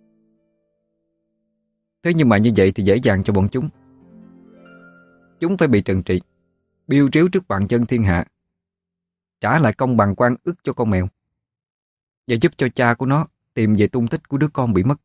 Thế nhưng mà như vậy thì dễ dàng cho bọn chúng. Chúng phải bị trừng trị, biêu triếu trước bàn chân thiên hạ, trả lại công bằng quan ức cho con mèo, và giúp cho cha của nó tìm về tung tích của đứa con bị mất.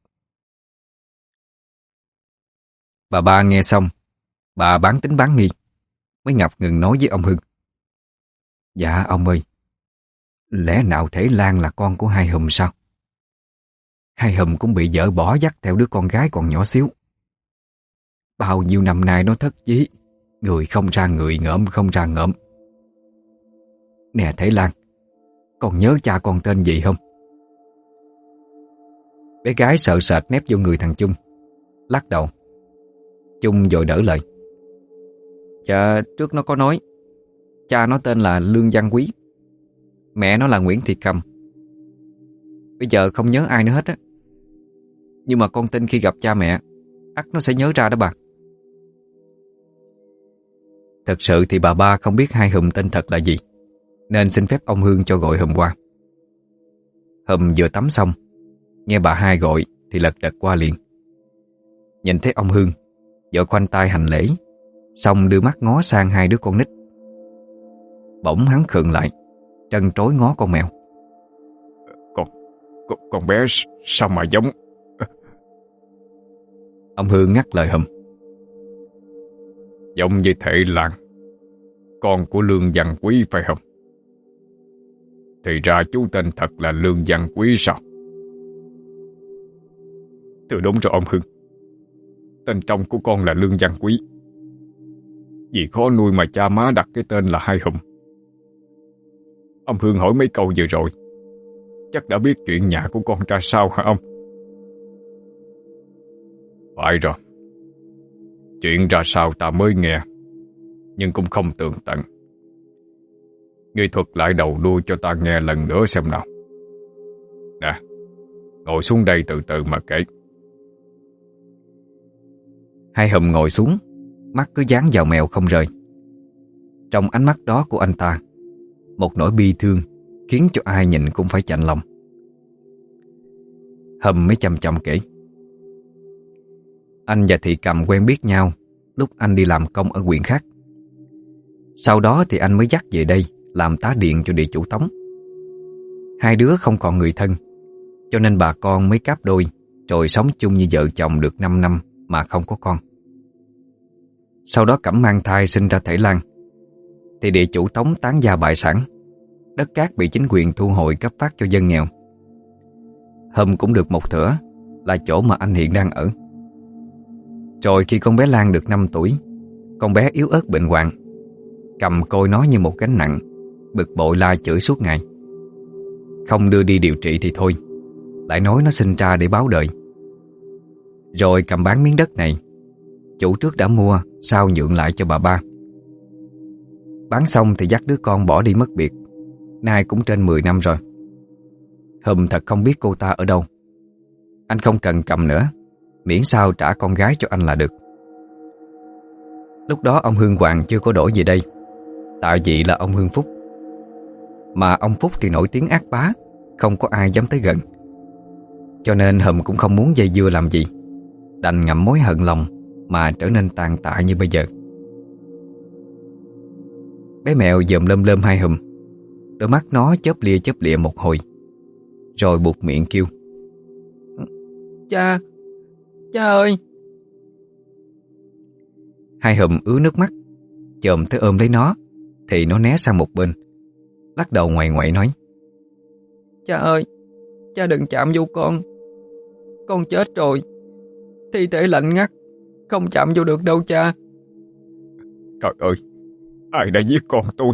Bà ba nghe xong, bà bán tính bán nghi, mới ngập ngừng nói với ông Hưng. Dạ ông ơi, lẽ nào Thể Lan là con của hai hùm sao? Hai hùm cũng bị vợ bỏ dắt theo đứa con gái còn nhỏ xíu. Bao nhiêu năm nay nó thất chí, người không ra người, ngợm không ra ngợm. Nè Thể Lan, con nhớ cha con tên gì không? Bé gái sợ sệt nép vô người thằng Chung, lắc đầu. Chung vội đỡ lời. Dạ, trước nó có nói cha nó tên là Lương Văn Quý, mẹ nó là Nguyễn Thị Cầm. Bây giờ không nhớ ai nữa hết á. Nhưng mà con tin khi gặp cha mẹ ắt nó sẽ nhớ ra đó bà. Thật sự thì bà ba không biết hai Hùm tên thật là gì, nên xin phép ông Hương cho gọi Hùm qua. Hùm vừa tắm xong, nghe bà hai gọi thì lật đật qua liền. Nhìn thấy ông Hương, vội khoanh tay hành lễ, xong đưa mắt ngó sang hai đứa con nít. Bỗng hắn khựng lại, trân trối ngó con mèo. Con, con, con bé sao mà giống... Ông Hương ngắt lời Hùm. Giống như Thệ Lan, con của Lương Văn Quý phải không? Thì ra chú tên thật là Lương Văn Quý sao? Thưa đúng rồi ông Hương. Tên trong của con là Lương Văn Quý. Vì khó nuôi mà cha má đặt cái tên là Hai Hùm. Ông Hương hỏi mấy câu vừa rồi, chắc đã biết chuyện nhà của con ra sao hả ông? Phải rồi. Chuyện ra sao ta mới nghe, nhưng cũng không tường tận. Ngươi thuật lại đầu đuôi cho ta nghe lần nữa xem nào. Nè, ngồi xuống đây từ từ mà kể. Hai Hùm ngồi xuống, mắt cứ dán vào mèo không rời. Trong ánh mắt đó của anh ta, một nỗi bi thương khiến cho ai nhìn cũng phải chạnh lòng. Hùm mới chậm chậm kể. Anh và Thị Cầm quen biết nhau lúc anh đi làm công ở huyện khác. Sau đó thì anh mới dắt về đây làm tá điện cho địa chủ Tống. Hai đứa không còn người thân, cho nên bà con mới cáp đôi rồi sống chung như vợ chồng được năm năm mà không có con. Sau đó Cẩm mang thai sinh ra Thể Lan, thì địa chủ Tống tán gia bại sản, đất cát bị chính quyền thu hồi cấp phát cho dân nghèo. Hùm cũng được một thửa, là chỗ mà anh hiện đang ở. Rồi khi con bé Lan được năm tuổi, con bé yếu ớt bệnh hoạn. Cầm coi nó như một gánh nặng, bực bội la chửi suốt ngày. Không đưa đi điều trị thì thôi, lại nói nó sinh ra để báo đời. Rồi Cầm bán miếng đất này. Chủ trước đã mua, sau nhượng lại cho bà ba. Bán xong thì dắt đứa con bỏ đi mất biệt. Nay cũng trên mười năm rồi. Hùm thật không biết cô ta ở đâu. Anh không cần Cầm nữa, miễn sao trả con gái cho anh là được. Lúc đó ông Hương Hoàng chưa có đổi về đây, tại vì là ông Hương Phúc. Mà ông Phúc thì nổi tiếng ác bá, không có ai dám tới gần. Cho nên Hùm cũng không muốn dây dưa làm gì, đành ngậm mối hận lòng mà trở nên tàn tạ như bây giờ. Bé mèo dòm lơm lơm hai Hùm, đôi mắt nó chớp lia chớp lịa một hồi, rồi buột miệng kêu: Cha, cha ơi. Hai Hùm ứa nước mắt, chồm tới ôm lấy nó, thì nó né sang một bên, lắc đầu ngoại ngoại nói: Cha ơi, cha đừng chạm vô con. Con chết rồi, thi thể lạnh ngắt, không chạm vô được đâu cha. Trời ơi, ai đã giết con tôi?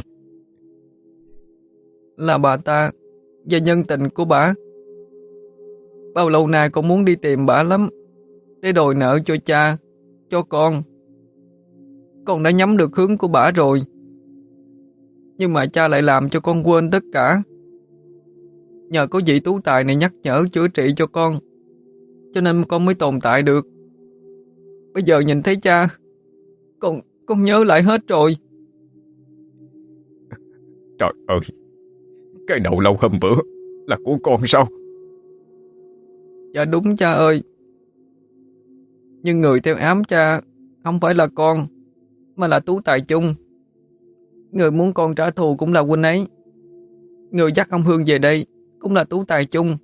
Là bà ta và nhân tình của bà. Bao lâu nay con muốn đi tìm bà lắm, để đòi nợ cho cha, cho con. Con đã nhắm được hướng của bà rồi, nhưng mà cha lại làm cho con quên tất cả. Nhờ có vị tú tài này nhắc nhở chữa trị cho con, cho nên con mới tồn tại được. Bây giờ nhìn thấy cha, Con con nhớ lại hết rồi. Trời ơi, cái đầu lâu hôm bữa là của con sao? Dạ đúng cha ơi. Nhưng người theo ám cha không phải là con, mà là Tú Tài Chung. Người muốn con trả thù cũng là huynh ấy. Người dắt ông Hương về đây cũng là Tú Tài Chung.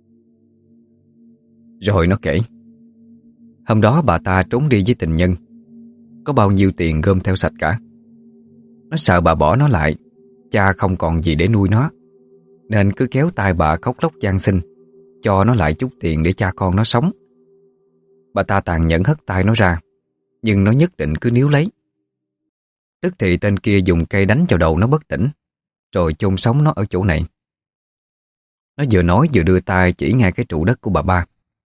Rồi nó kể, hôm đó bà ta trốn đi với tình nhân, có bao nhiêu tiền gom theo sạch cả. Nó sợ bà bỏ nó lại, cha không còn gì để nuôi nó, nên cứ kéo tay bà khóc lóc van xin cho nó lại chút tiền để cha con nó sống. Bà ta tàn nhẫn hất tay nó ra, nhưng nó nhất định cứ níu lấy. Tức thì tên kia dùng cây đánh vào đầu nó bất tỉnh, rồi chôn sống nó ở chỗ này. Nó vừa nói vừa đưa tay chỉ ngay cái trụ đất của bà ba.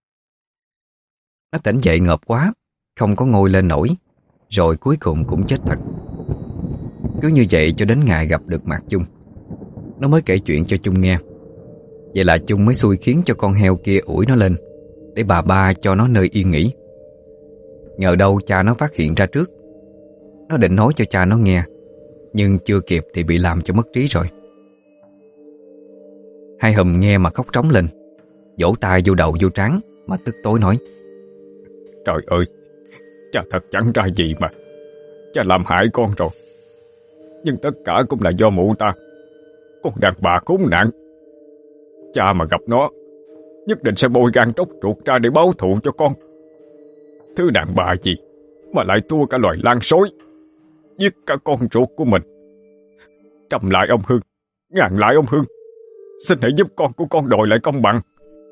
Nó tỉnh dậy ngợp quá, không có ngoi lên nổi, rồi cuối cùng cũng chết thật. Cứ như vậy cho đến ngày gặp được Mạc Chung, nó mới kể chuyện cho Chung nghe. Vậy là Chung mới xui khiến cho con heo kia ủi nó lên, để bà ba cho nó nơi yên nghỉ. Ngờ đâu cha nó phát hiện ra trước. Nó định nói cho cha nó nghe, nhưng chưa kịp thì bị làm cho mất trí rồi. Hai Hùm nghe mà khóc trống lên, vỗ tay vô đầu vô trán mà tức tối nói: Trời ơi, cha thật chẳng ra gì mà. Cha làm hại con rồi. Nhưng tất cả cũng là do mụ ta, con đàn bà khốn nạn. Cha mà gặp nó, nhất định sẽ bôi gan tróc ruột ra để báo thù cho con. Thứ đàn bà gì mà lại thua cả loài lang sói, giết cả con ruột của mình. Trầm lại ông Hưng, ngàn lại ông Hưng, xin hãy giúp con của con đòi lại công bằng.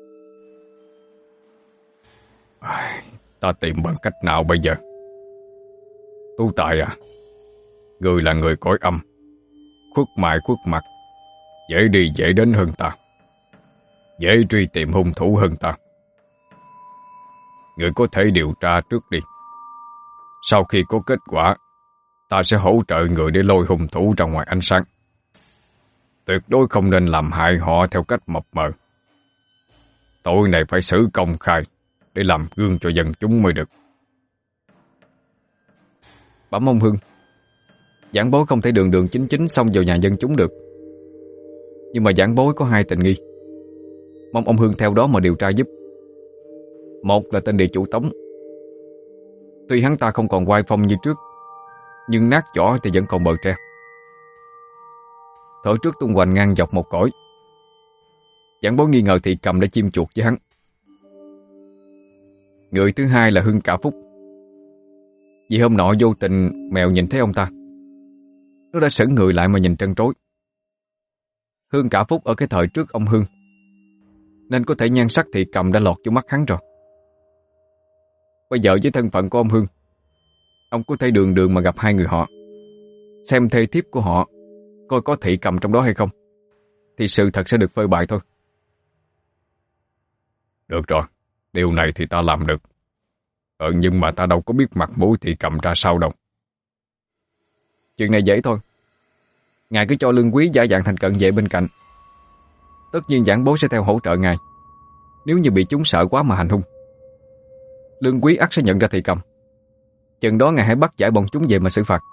Ta tìm bằng cách nào bây giờ? Tú Tài à, người là người cõi âm, khuất mại khuất mặt, dễ đi dễ đến hơn ta, dễ truy tìm hung thủ hơn ta. Người có thể điều tra trước đi. Sau khi có kết quả, ta sẽ hỗ trợ người để lôi hung thủ ra ngoài ánh sáng. Tuyệt đối không nên làm hại họ theo cách mập mờ. Tội này phải xử công khai để làm gương cho dân chúng mới được. Bẩm ông Hưng, giảng bối không thể đường đường chính chính xông vào nhà dân chúng được. Nhưng mà giảng bối có hai tình nghi, mong ông Hưng theo đó mà điều tra giúp. Một là tên địa chủ Tống. Tuy hắn ta không còn oai phong như trước, nhưng nát vỏ thì vẫn còn bờ tre. Thổi trước tung hoành ngang dọc một cõi. Giảng bối nghi ngờ Thị Cầm đã chiêm chuột với hắn. Người thứ hai là Hưng Cả Phúc. Vì hôm nọ vô tình mèo nhìn thấy ông ta, nó đã sững người lại mà nhìn trân trối. Hưng Cả Phúc ở cái thời trước ông Hưng, nên có thể nhan sắc Thị Cầm đã lọt vô mắt hắn rồi. Bây giờ với thân phận của ông Hưng, ông có thể đường đường mà gặp hai người họ, xem thê thiếp của họ coi có Thị Cầm trong đó hay không, thì sự thật sẽ được phơi bày thôi. Được rồi, điều này thì ta làm được. Ờ, nhưng mà ta đâu có biết mặt mũi Thị Cầm ra sao đâu. Chuyện này dễ thôi. Ngài cứ cho Lương Quý giả dạng thành cận vệ bên cạnh. Tất nhiên giảng bối sẽ theo hỗ trợ ngài, nếu như bị chúng sợ quá mà hành hung. Lương Quý ắt sẽ nhận ra Thị Cầm. Chừng đó ngài hãy bắt giải bọn chúng về mà xử phạt.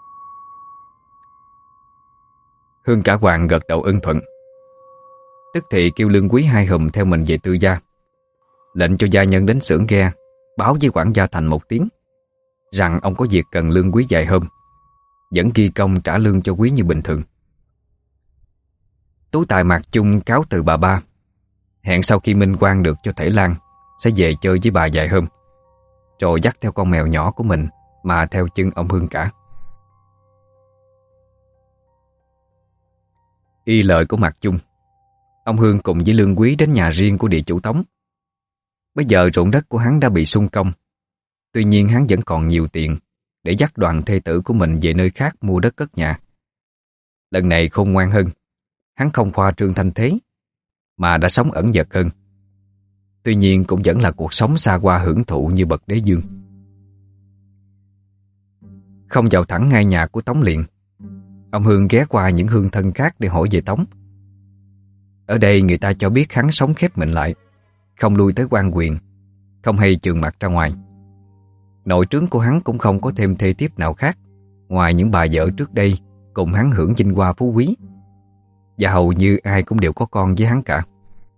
Hương Cả Hoàng gật đầu ưng thuận. Tức thì kêu Lương Quý Hai Hùm theo mình về Tư gia, lệnh cho gia nhân đến xưởng ghe báo với quản gia Thành một tiếng rằng ông có việc cần lương quý vài hôm, vẫn ghi công trả lương cho quý như bình thường. Tú Tài Mạc Chung cáo từ bà ba, hẹn sau khi minh oan được cho Thể Lan sẽ về chơi với bà vài hôm, rồi dắt theo con mèo nhỏ của mình mà theo chân ông Hương Cả. Y lời của Mạc Chung, ông Hương cùng với Lương Quý đến nhà riêng của địa chủ Tống. Bây giờ ruộng đất của hắn đã bị xung công, tuy nhiên hắn vẫn còn nhiều tiền để dắt đoàn thê tử của mình về nơi khác mua đất cất nhà. Lần này khôn ngoan hơn, hắn không khoa trương thanh thế, mà đã sống ẩn dật hơn. Tuy nhiên cũng vẫn là cuộc sống xa hoa hưởng thụ như bậc đế dương. Không vào thẳng ngay nhà của Tống liền, ông Hương ghé qua những hương thân khác để hỏi về Tống. Ở đây người ta cho biết hắn sống khép mình lại, không lui tới quan quyền, không hay chườn mặt ra ngoài. Nội trướng của hắn cũng không có thêm thê thiếp nào khác ngoài những bà vợ trước đây cùng hắn hưởng vinh hoa phú quý, và hầu như ai cũng đều có con với hắn cả.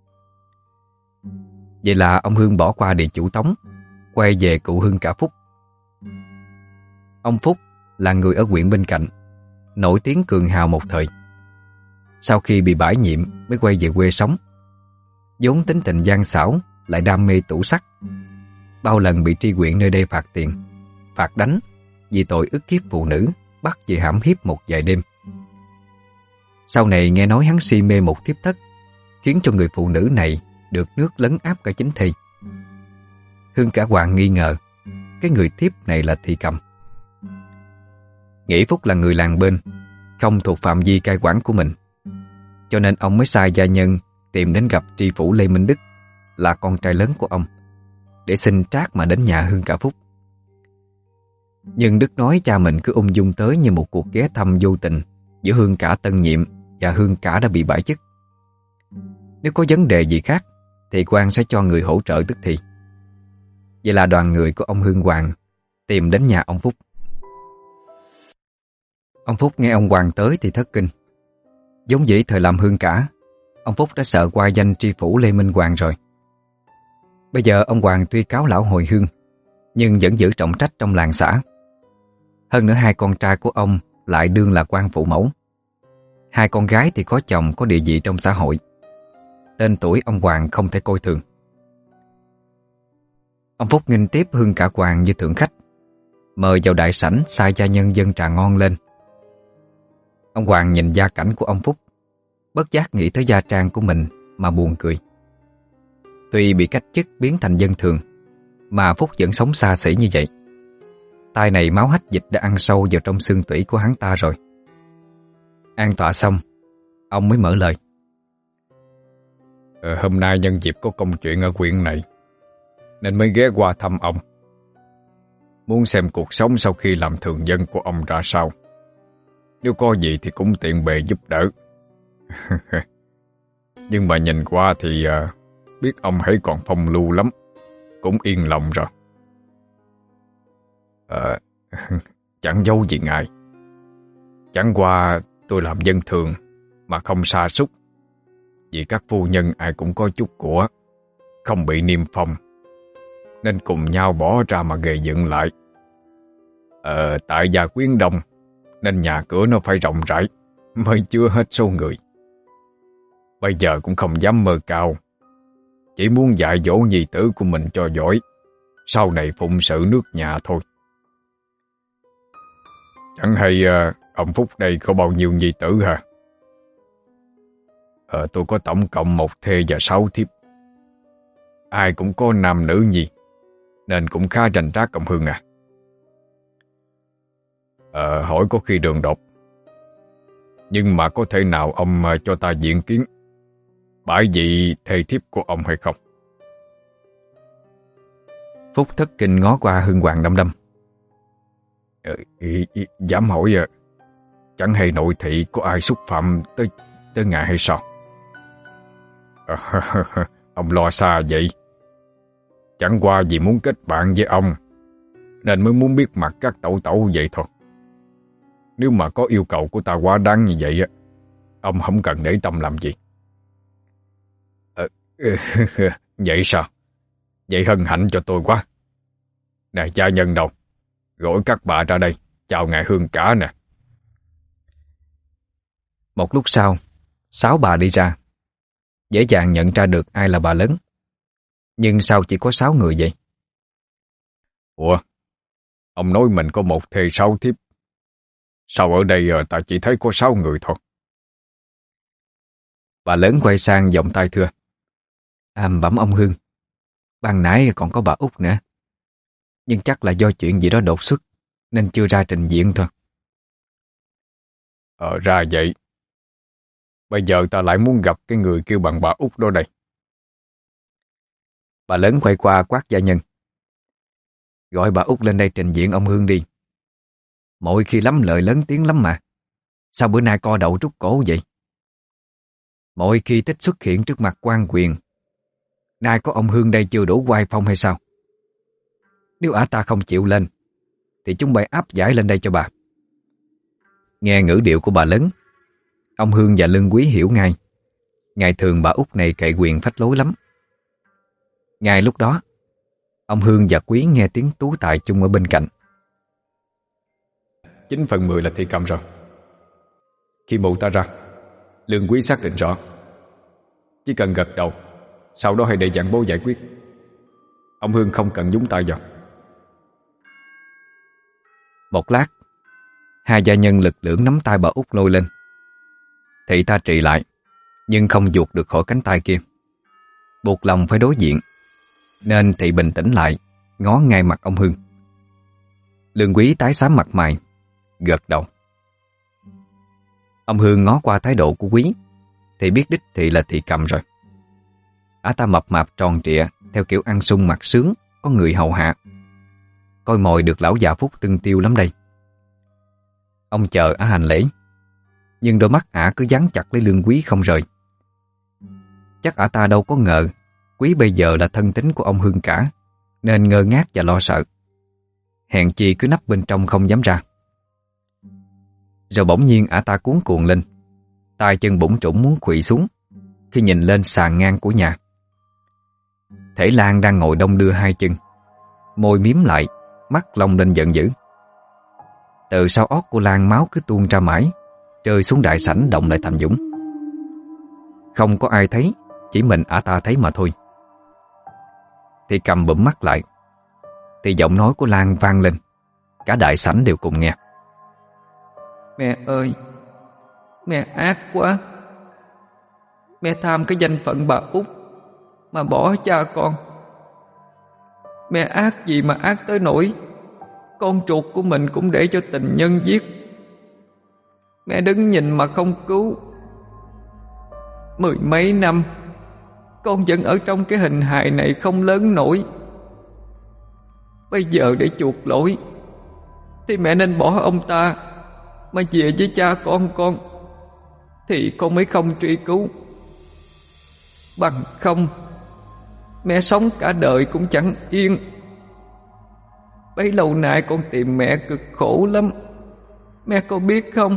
Vậy là ông Hương bỏ qua địa chủ Tống, quay về cụ Hưng Cả Phúc. Ông Phúc là người ở huyện bên cạnh, nổi tiếng cường hào một thời. Sau khi bị bãi nhiệm mới quay về quê sống. vốn tính tình gian xảo, lại đam mê tủ sắt. Bao lần bị tri huyện nơi đây phạt tiền, phạt đánh vì tội ức hiếp phụ nữ, bắt về hãm hiếp một vài đêm. Sau này nghe nói hắn si mê một thiếp thất, khiến cho người phụ nữ này được nước lấn áp cả chính thê. Hương Cả Hoàng nghi ngờ cái người thiếp này là Thị Cầm. Nghĩ Phúc là người làng bên, không thuộc phạm vi cai quản của mình, cho nên ông mới sai gia nhân tìm đến gặp tri phủ Lê Minh Đức, là con trai lớn của ông, để xin trác mà đến nhà Hương Cả Phúc. Nhưng Đức nói cha mình cứ ung dung tới như một cuộc ghé thăm vô tình giữa Hương Cả tân nhiệm và Hương Cả đã bị bãi chức. Nếu có vấn đề gì khác thì quan sẽ cho người hỗ trợ tức thì. Vậy là đoàn người của ông Hương Hoàng tìm đến nhà ông Phúc. Ông Phúc nghe ông Hoàng tới thì thất kinh. Giống dĩ thời làm Hương Cả, ông Phúc đã sợ qua danh tri phủ Lê Minh Hoàng rồi. Bây giờ ông Hoàng tuy cáo lão hồi hương, nhưng vẫn giữ trọng trách trong làng xã. Hơn nữa hai con trai của ông lại đương là quan phụ mẫu. Hai con gái thì có chồng có địa vị trong xã hội. Tên tuổi ông Hoàng không thể coi thường. Ông Phúc nghênh tiếp Hương Cả Hoàng như thượng khách, mời vào đại sảnh sai gia nhân dâng trà ngon lên. Ông Hoàng nhìn gia cảnh của ông Phúc, bất giác nghĩ tới gia trang của mình mà buồn cười. Tuy bị cách chức biến thành dân thường, mà Phúc vẫn sống xa xỉ như vậy. Tai này máu hách dịch đã ăn sâu vào trong xương tủy của hắn ta rồi. An tọa xong, ông mới mở lời. ờ, Hôm nay nhân dịp có công chuyện ở huyện này, nên mới ghé qua thăm ông. Muốn xem cuộc sống sau khi làm thường dân của ông ra sao. Nếu có gì thì cũng tiện bề giúp đỡ. Nhưng mà nhìn qua thì uh, biết ông hãy còn phong lưu lắm, cũng yên lòng rồi. Ờ, chẳng giấu gì ngài. Chẳng qua tôi làm dân thường mà không sa sút, vì các phu nhân ai cũng có chút của, không bị niêm phong, nên cùng nhau bỏ ra mà gây dựng lại. Ờ, tại gia quyến đông, nên nhà cửa nó phải rộng rãi, mới chứa hết số người. Bây giờ cũng không dám mơ cao, chỉ muốn dạy dỗ nhi tử của mình cho giỏi, sau này phụng sự nước nhà thôi. Chẳng hay uh, ông Phúc đây có bao nhiêu nhi tử hả? Ờ, tôi có tổng cộng một thê và sáu thiếp. Ai cũng có nam nữ nhi, nên cũng khá rành rác ông Hương à. Ờ, hỏi có khi đường đột. Nhưng mà có thể nào ông uh, cho ta diện kiến bãi vị thê thiếp của ông hay không? Phúc thất kinh ngó qua Hương Hoàng đăm đăm. Ờ, ý, ý, dám hỏi à, chẳng hay nội thị có ai xúc phạm tới tới ngài hay sao? À, ông lo xa vậy. Chẳng qua vì muốn kết bạn với ông, nên mới muốn biết mặt các tẩu tẩu vậy thôi. Nếu mà có yêu cầu của ta quá đáng như vậy á, ông không cần để tâm làm gì. À, vậy sao? Vậy hân hạnh cho tôi quá. Nè gia nhân đâu, gọi các bà ra đây chào ngài Hương Cả nè. Một lúc sau, sáu bà đi ra. Dễ dàng nhận ra được ai là bà lớn. Nhưng sao chỉ có sáu người vậy? Ủa, ông nói mình có một thê sáu thiếp, sao ở đây ta chỉ thấy có sáu người thôi? Bà lớn quay sang giọng tai thưa. À, bẩm ông Hương, ban nãy còn có bà Út nữa, nhưng chắc là do chuyện gì đó đột xuất nên chưa ra trình diện thôi. Ờ ra vậy. Bây giờ ta lại muốn gặp cái người kêu bằng bà Út đó đây. Bà lớn quay qua quát gia nhân. Gọi bà Út lên đây trình diện ông Hương đi. Mỗi khi lắm lời lớn tiếng lắm mà. Sao bữa nay co đậu trút cổ vậy? Mỗi khi thích xuất hiện trước mặt quan quyền, nay có ông Hương đây chưa đủ oai phong hay sao? Nếu ả ta không chịu lên thì chúng bay áp giải lên đây cho bà. Nghe ngữ điệu của bà lớn, ông Hương và Lương Quý hiểu ngay. Ngày thường bà Út này cậy quyền phách lối lắm. Ngay lúc đó, ông Hương và Quý nghe tiếng tú tài chung ở bên cạnh. Chín phần mười là thi cầm rồi. Khi mụ ta ra, Lương Quý xác định rõ. Chỉ cần gật đầu, sau đó hãy để dặn bố giải quyết. Ông Hương không cần nhúng tay vào. Một lát, hai gia nhân lực lưỡng nắm tay bà Út lôi lên. Thị ta trị lại, nhưng không vuột được khỏi cánh tay kia. Buộc lòng phải đối diện, nên thị bình tĩnh lại, ngó ngay mặt ông Hương. Lương Quý tái xám mặt mày, gật đầu. Ông Hương ngó qua thái độ của Quý thì biết đích thị là thị cầm rồi. Ả ta mập mạp tròn trịa theo kiểu ăn sung mặc sướng, có người hầu hạ. Coi mồi được lão già Phúc tưng tiêu lắm đây. Ông chờ ả hành lễ, nhưng đôi mắt ả cứ dán chặt lấy Lương Quý không rời. Chắc ả ta đâu có ngờ Quý bây giờ là thân tín của ông Hương cả, nên ngơ ngác và lo sợ. Hèn chi cứ nấp bên trong không dám ra. Rồi bỗng nhiên ả ta cuống cuồng lên, tay chân bủn trũng muốn khuỵu xuống khi nhìn lên sàn ngang của nhà. Thể Lan đang ngồi đong đưa hai chân, môi miếm lại, mắt long lên giận dữ. Từ sau ót của Lan máu cứ tuôn ra mãi, rơi xuống đại sảnh động lại thành dũng. Không có ai thấy, chỉ mình ả ta thấy mà thôi. Thì cầm bụm mắt lại, thì giọng nói của Lan vang lên, cả đại sảnh đều cùng nghe. Mẹ ơi, mẹ ác quá. Mẹ tham cái danh phận bà Út mà bỏ cha con. Mẹ ác gì mà ác tới nỗi con ruột của mình cũng để cho tình nhân giết. Mẹ đứng nhìn mà không cứu. Mười mấy năm con vẫn ở trong cái hình hài này không lớn nổi. Bây giờ để chuộc lỗi thì mẹ nên bỏ ông ta mà về với cha con con, thì con mới không truy cứu. Bằng không mẹ sống cả đời cũng chẳng yên. Bấy lâu nay con tìm mẹ cực khổ lắm, mẹ có biết không?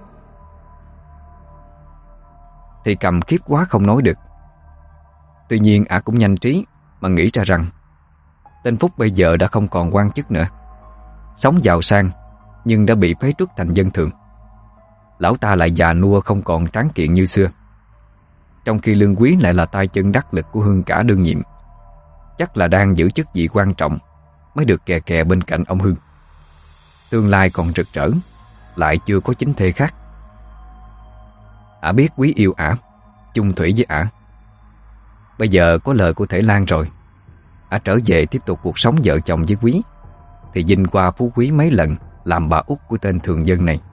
Thì cầm khiếp quá không nói được. Tuy nhiên ả cũng nhanh trí mà nghĩ ra rằng tên Phúc bây giờ đã không còn quan chức nữa, sống giàu sang nhưng đã bị phế truất thành dân thường. Lão ta lại già nua không còn tráng kiện như xưa, trong khi Lương Quý lại là tay chân đắc lực của Hương cả đương nhiệm. Chắc là đang giữ chức vị quan trọng mới được kè kè bên cạnh ông Hương. Tương lai còn rực rỡ, lại chưa có chính thê khác. Ả biết Quý yêu ả, chung thủy với ả. Bây giờ có lời của Thể Lan rồi, ả trở về tiếp tục cuộc sống vợ chồng với Quý, thì vinh qua phú quý mấy lần làm bà út của tên thường dân này.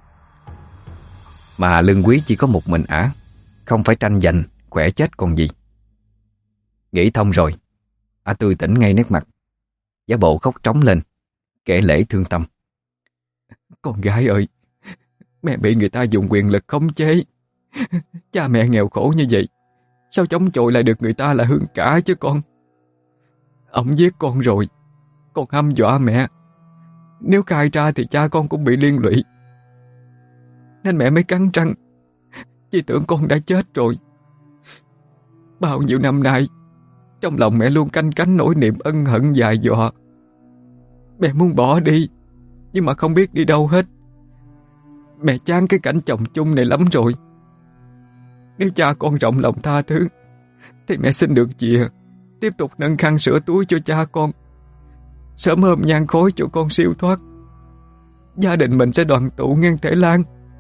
Mà Lương Quý chỉ có một mình ả, không phải tranh giành khỏe chết còn gì. Nghĩ thông rồi, ả tươi tỉnh ngay nét mặt, giả bộ khóc trống lên, kể lể thương tâm. Con gái ơi, mẹ bị người ta dùng quyền lực khống chế. Cha mẹ nghèo khổ như vậy, sao chống chọi lại được người ta là Hương cả chứ con? Ông giết con rồi, con hăm dọa mẹ, nếu khai ra thì cha con cũng bị liên lụy, nên mẹ mới cắn răng, chỉ tưởng con đã chết rồi. Bao nhiêu năm nay, trong lòng mẹ luôn canh cánh nỗi niềm ân hận dài dò. Mẹ muốn bỏ đi, nhưng mà không biết đi đâu hết. Mẹ chán cái cảnh chồng chung này lắm rồi. Nếu cha con rộng lòng tha thứ, thì mẹ xin được chìa, tiếp tục nâng khăn sửa túi cho cha con, sớm hôm nhang khói cho con siêu thoát. Gia đình mình sẽ đoàn tụ ngang Thể Lan.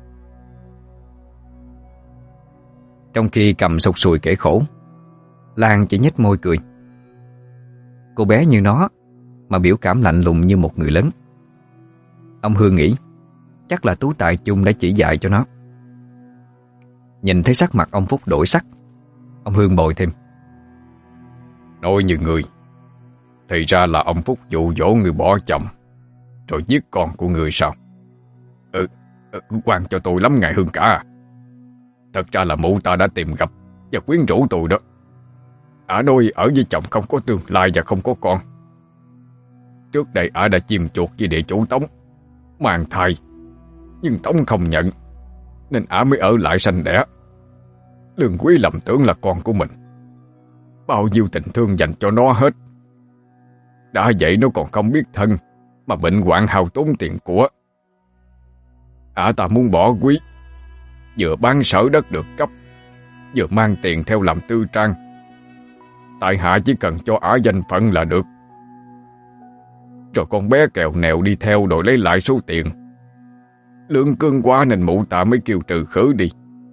Trong khi cầm sụt sùi kể khổ, Lan chỉ nhếch môi cười. Cô bé như nó mà biểu cảm lạnh lùng như một người lớn. Ông Hương nghĩ chắc là Tú Tài chung đã chỉ dạy cho nó. Nhìn thấy sắc mặt ông Phúc đổi sắc, ông Hương bồi thêm. Nói như người, thì ra là ông Phúc dụ dỗ người bỏ chồng rồi giết con của người sao? Ừ, ừ quan cho tôi lắm ngài Hương cả à. Thật ra là mụ ta đã tìm gặp và quyến rũ tôi đó. Ả nói ở với chồng không có tương lai và không có con. Trước đây ả đã chiêm chuột với địa chủ Tống, mang thai, nhưng Tống không nhận, nên ả mới ở lại sanh đẻ. Lương Quý lầm tưởng là con của mình, bao nhiêu tình thương dành cho nó hết. Đã vậy nó còn không biết thân, mà bệnh hoạn hao tốn tiền của. Ả ta muốn bỏ Quý, vừa bán sở đất được cấp, vừa mang tiền theo làm tư trang. Tại hạ chỉ cần cho ả danh phận là được. Rồi con bé kèo nèo đi theo đòi lấy lại số tiền. Lương cương quá nên mụ ta mới kêu trừ khử đi.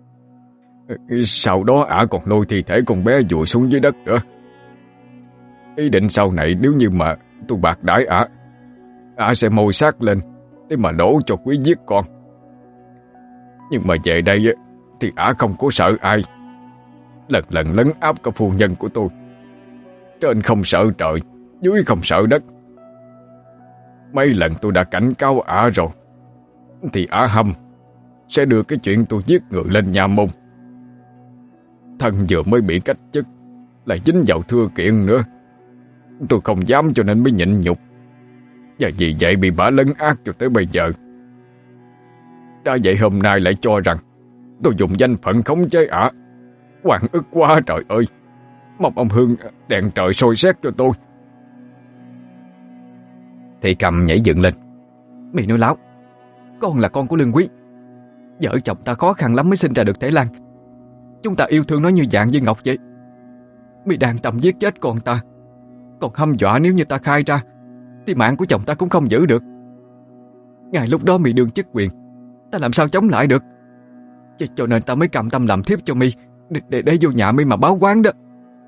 Sau đó ả còn lôi thi thể con bé vùi xuống dưới đất nữa. Ý định sau này nếu như mà tôi bạc đãi ả, ả sẽ môi xác lên để mà đổ cho Quý giết con. Nhưng mà về đây thì ả không có sợ ai, lần lần lấn áp cả phu nhân của tôi. Trên không sợ trời, dưới không sợ đất. Mấy lần tôi đã cảnh cáo ả rồi, thì ả hâm sẽ đưa cái chuyện tôi giết người lên nhà môn. Thân vừa mới bị cách chức, lại dính vào thưa kiện nữa. Tôi không dám cho nên mới nhịn nhục, và vì vậy bị bả lấn át cho tới bây giờ. Đã vậy hôm nay lại cho rằng tôi dùng danh phận khống chế ả. Oan ức quá trời ơi. Mong ông Hương đèn trời soi xét cho tôi. Thì Cầm nhảy dựng lên. Mày nói láo. Con là con của Lương Quý. Vợ chồng ta khó khăn lắm mới sinh ra được Thể Lan. Chúng ta yêu thương nó như vàng với ngọc vậy. Mày đang tầm giết chết con ta, còn hăm dọa nếu như ta khai ra thì mạng của chồng ta cũng không giữ được. Ngày lúc đó mày đương chức quyền, ta làm sao chống lại được. Cho, cho nên ta mới cầm tâm làm thiếp cho mi, để, để, để vô nhà mi mà báo oán đó.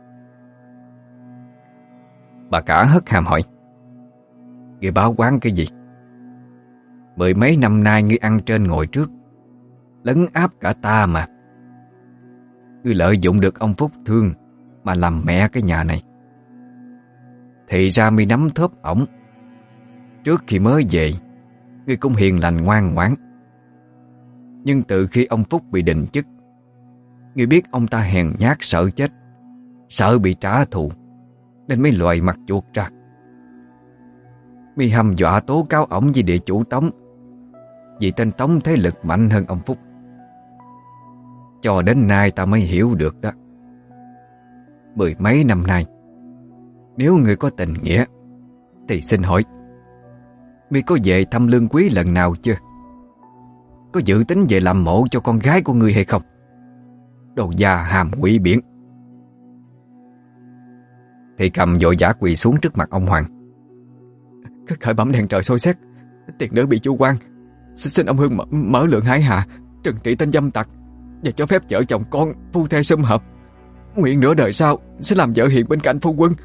Bà cả hất hàm hỏi: Ngươi báo oán cái gì? Mười mấy năm nay ngươi ăn trên ngồi trước, lấn áp cả ta mà. Ngươi lợi dụng được ông Phúc thương mà làm mẹ cái nhà này. Thì ra mi nắm thóp ổng. Trước khi mới về, ngươi cũng hiền lành ngoan ngoãn. Nhưng từ khi ông Phúc bị đình chức, ngươi biết ông ta hèn nhát sợ chết, sợ bị trả thù, nên mới loài mặt chuột ra. Mi hăm dọa tố cáo ổng với địa chủ Tống, vì tên Tống thế lực mạnh hơn ông Phúc. Cho đến nay ta mới hiểu được đó. Mười mấy năm nay, nếu ngươi có tình nghĩa, thì xin hỏi, mi có về thăm Lương Quý lần nào chưa? Có dự tính về làm mộ cho con gái của ngươi hay không? Đồ già hàm quỷ biển. Thì Cầm vội vã quỳ xuống trước mặt ông Hoàng. Khởi bẩm đèn trời soi xét, tiền nữ bị chu quan, xin, xin ông Hương mở, mở lượng hải hạ, trừng trị tên dâm tặc, và cho phép vợ chồng con phu thê sum hợp. Nguyện nửa đời sau sẽ làm vợ hiền bên cạnh phu quân.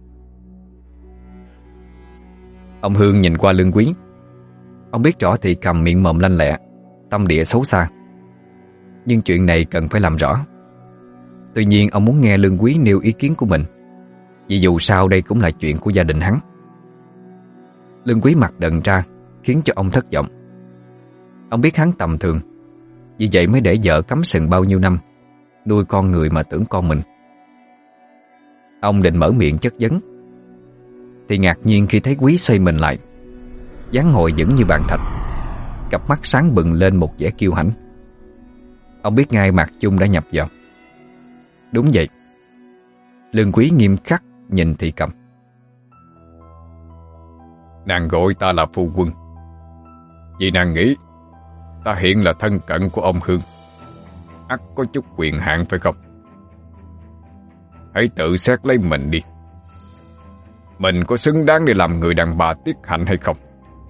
Ông Hương nhìn qua Lương Quý. Ông biết rõ Thì Cầm miệng mồm lanh lẹ, tâm địa xấu xa, nhưng chuyện này cần phải làm rõ. Tuy nhiên ông muốn nghe Lương Quý nêu ý kiến của mình, vì dù sao đây cũng là chuyện của gia đình hắn. Lương Quý mặt đần ra, khiến cho ông thất vọng. Ông biết hắn tầm thường, vì vậy mới để vợ cắm sừng bao nhiêu năm, nuôi con người mà tưởng con mình. Ông định mở miệng chất vấn, thì ngạc nhiên khi thấy Quý xoay mình lại, dáng ngồi vững như bàn thạch, cặp mắt sáng bừng lên một vẻ kiêu hãnh. Ông biết ngay Mạc Chung đã nhập vào. Đúng vậy, Lương Quý nghiêm khắc nhìn Thì Cầm. Nàng gọi ta là phu quân vì nàng nghĩ ta hiện là thân cận của ông Hương, ắt có chút quyền hạn phải không? Hãy tự xét lấy mình đi. Mình có xứng đáng để làm người đàn bà tiết hạnh hay không?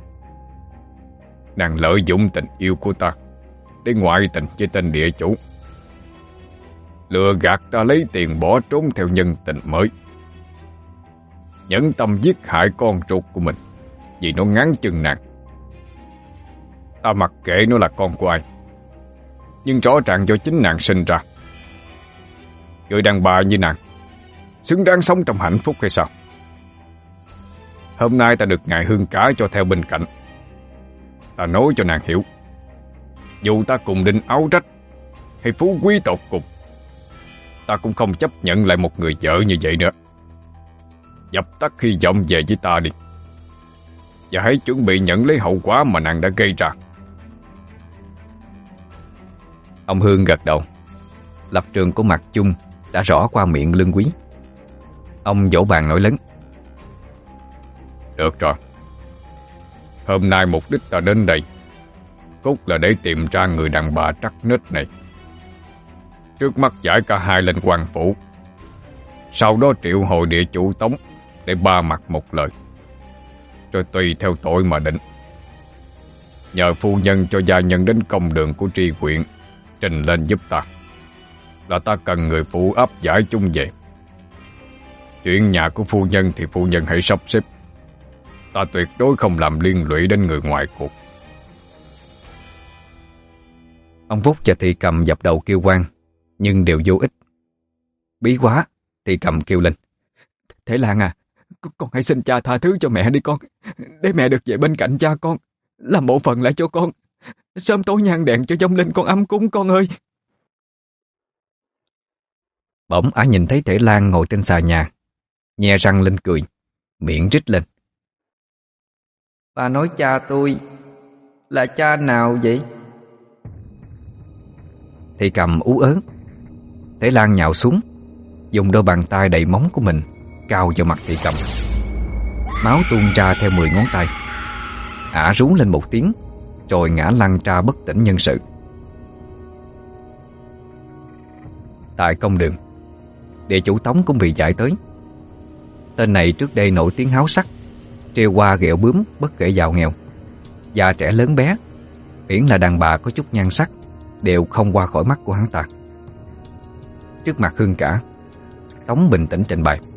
Nàng lợi dụng tình yêu của ta để ngoại tình với tên địa chủ, lừa gạt ta lấy tiền bỏ trốn theo nhân tình mới, nhẫn tâm giết hại con ruột của mình vì nó ngán chân nàng. Ta mặc kệ nó là con của ai, nhưng rõ ràng do chính nàng sinh ra. Người đàn bà như nàng xứng đáng sống trong hạnh phúc hay sao? Hôm nay ta được ngài Hương cả cho theo bên cạnh. Ta nói cho nàng hiểu, dù ta cùng đinh áo rách hay phú quý tột cùng, ta cũng không chấp nhận lại một người vợ như vậy nữa. Dập tắt hy vọng về với ta đi, và hãy chuẩn bị nhận lấy hậu quả mà nàng đã gây ra. Ông Hương gật đầu. Lập trường của Mạc Chung đã rõ qua miệng Lương Quý. Ông vỗ bàn nói lớn: Được rồi, hôm nay mục đích ta đến đây cốt là để tìm ra người đàn bà trắc nết này. Trước mắt giải cả hai lên quan phủ, sau đó triệu hồi địa chủ Tống để ba mặt một lời, rồi tùy theo tội mà định. Nhờ phu nhân cho gia nhân đến công đường của tri huyện trình lên giúp ta, là ta cần người phụ áp giải chung về. Chuyện nhà của phu nhân thì phu nhân hãy sắp xếp, ta tuyệt đối không làm liên lụy đến người ngoài cuộc. Ông Phúc và Thì Cầm dập đầu kêu quan, nhưng đều vô ích. Bí quá, Thì Cầm kêu lên: Thể Lan à, Con, con hãy xin cha tha thứ cho mẹ đi con, để mẹ được về bên cạnh cha con, làm bộ phận lại cho con. Sớm tối nhang đèn cho vong linh con ấm cúng con ơi. Bỗng ả nhìn thấy Thể Lan ngồi trên xà nhà, nhe răng lên cười, miệng rít lên. Bà nói cha tôi là cha nào vậy? Thì Cầm ú ớ. Thể Lan nhào xuống, dùng đôi bàn tay đầy móng của mình cào vào mặt Thị Cầm. Máu tuôn ra theo mười ngón tay. Ả rú lên một tiếng, rồi ngã lăn ra bất tỉnh nhân sự. Tại công đường, địa chủ Tống cũng bị giải tới. Tên này trước đây nổi tiếng háo sắc, trêu qua ghẹo bướm bất kể giàu nghèo. Già trẻ lớn bé, miễn là đàn bà có chút nhan sắc, đều không qua khỏi mắt của hắn ta. Trước mặt Hương cả, Tống bình tĩnh trình bày.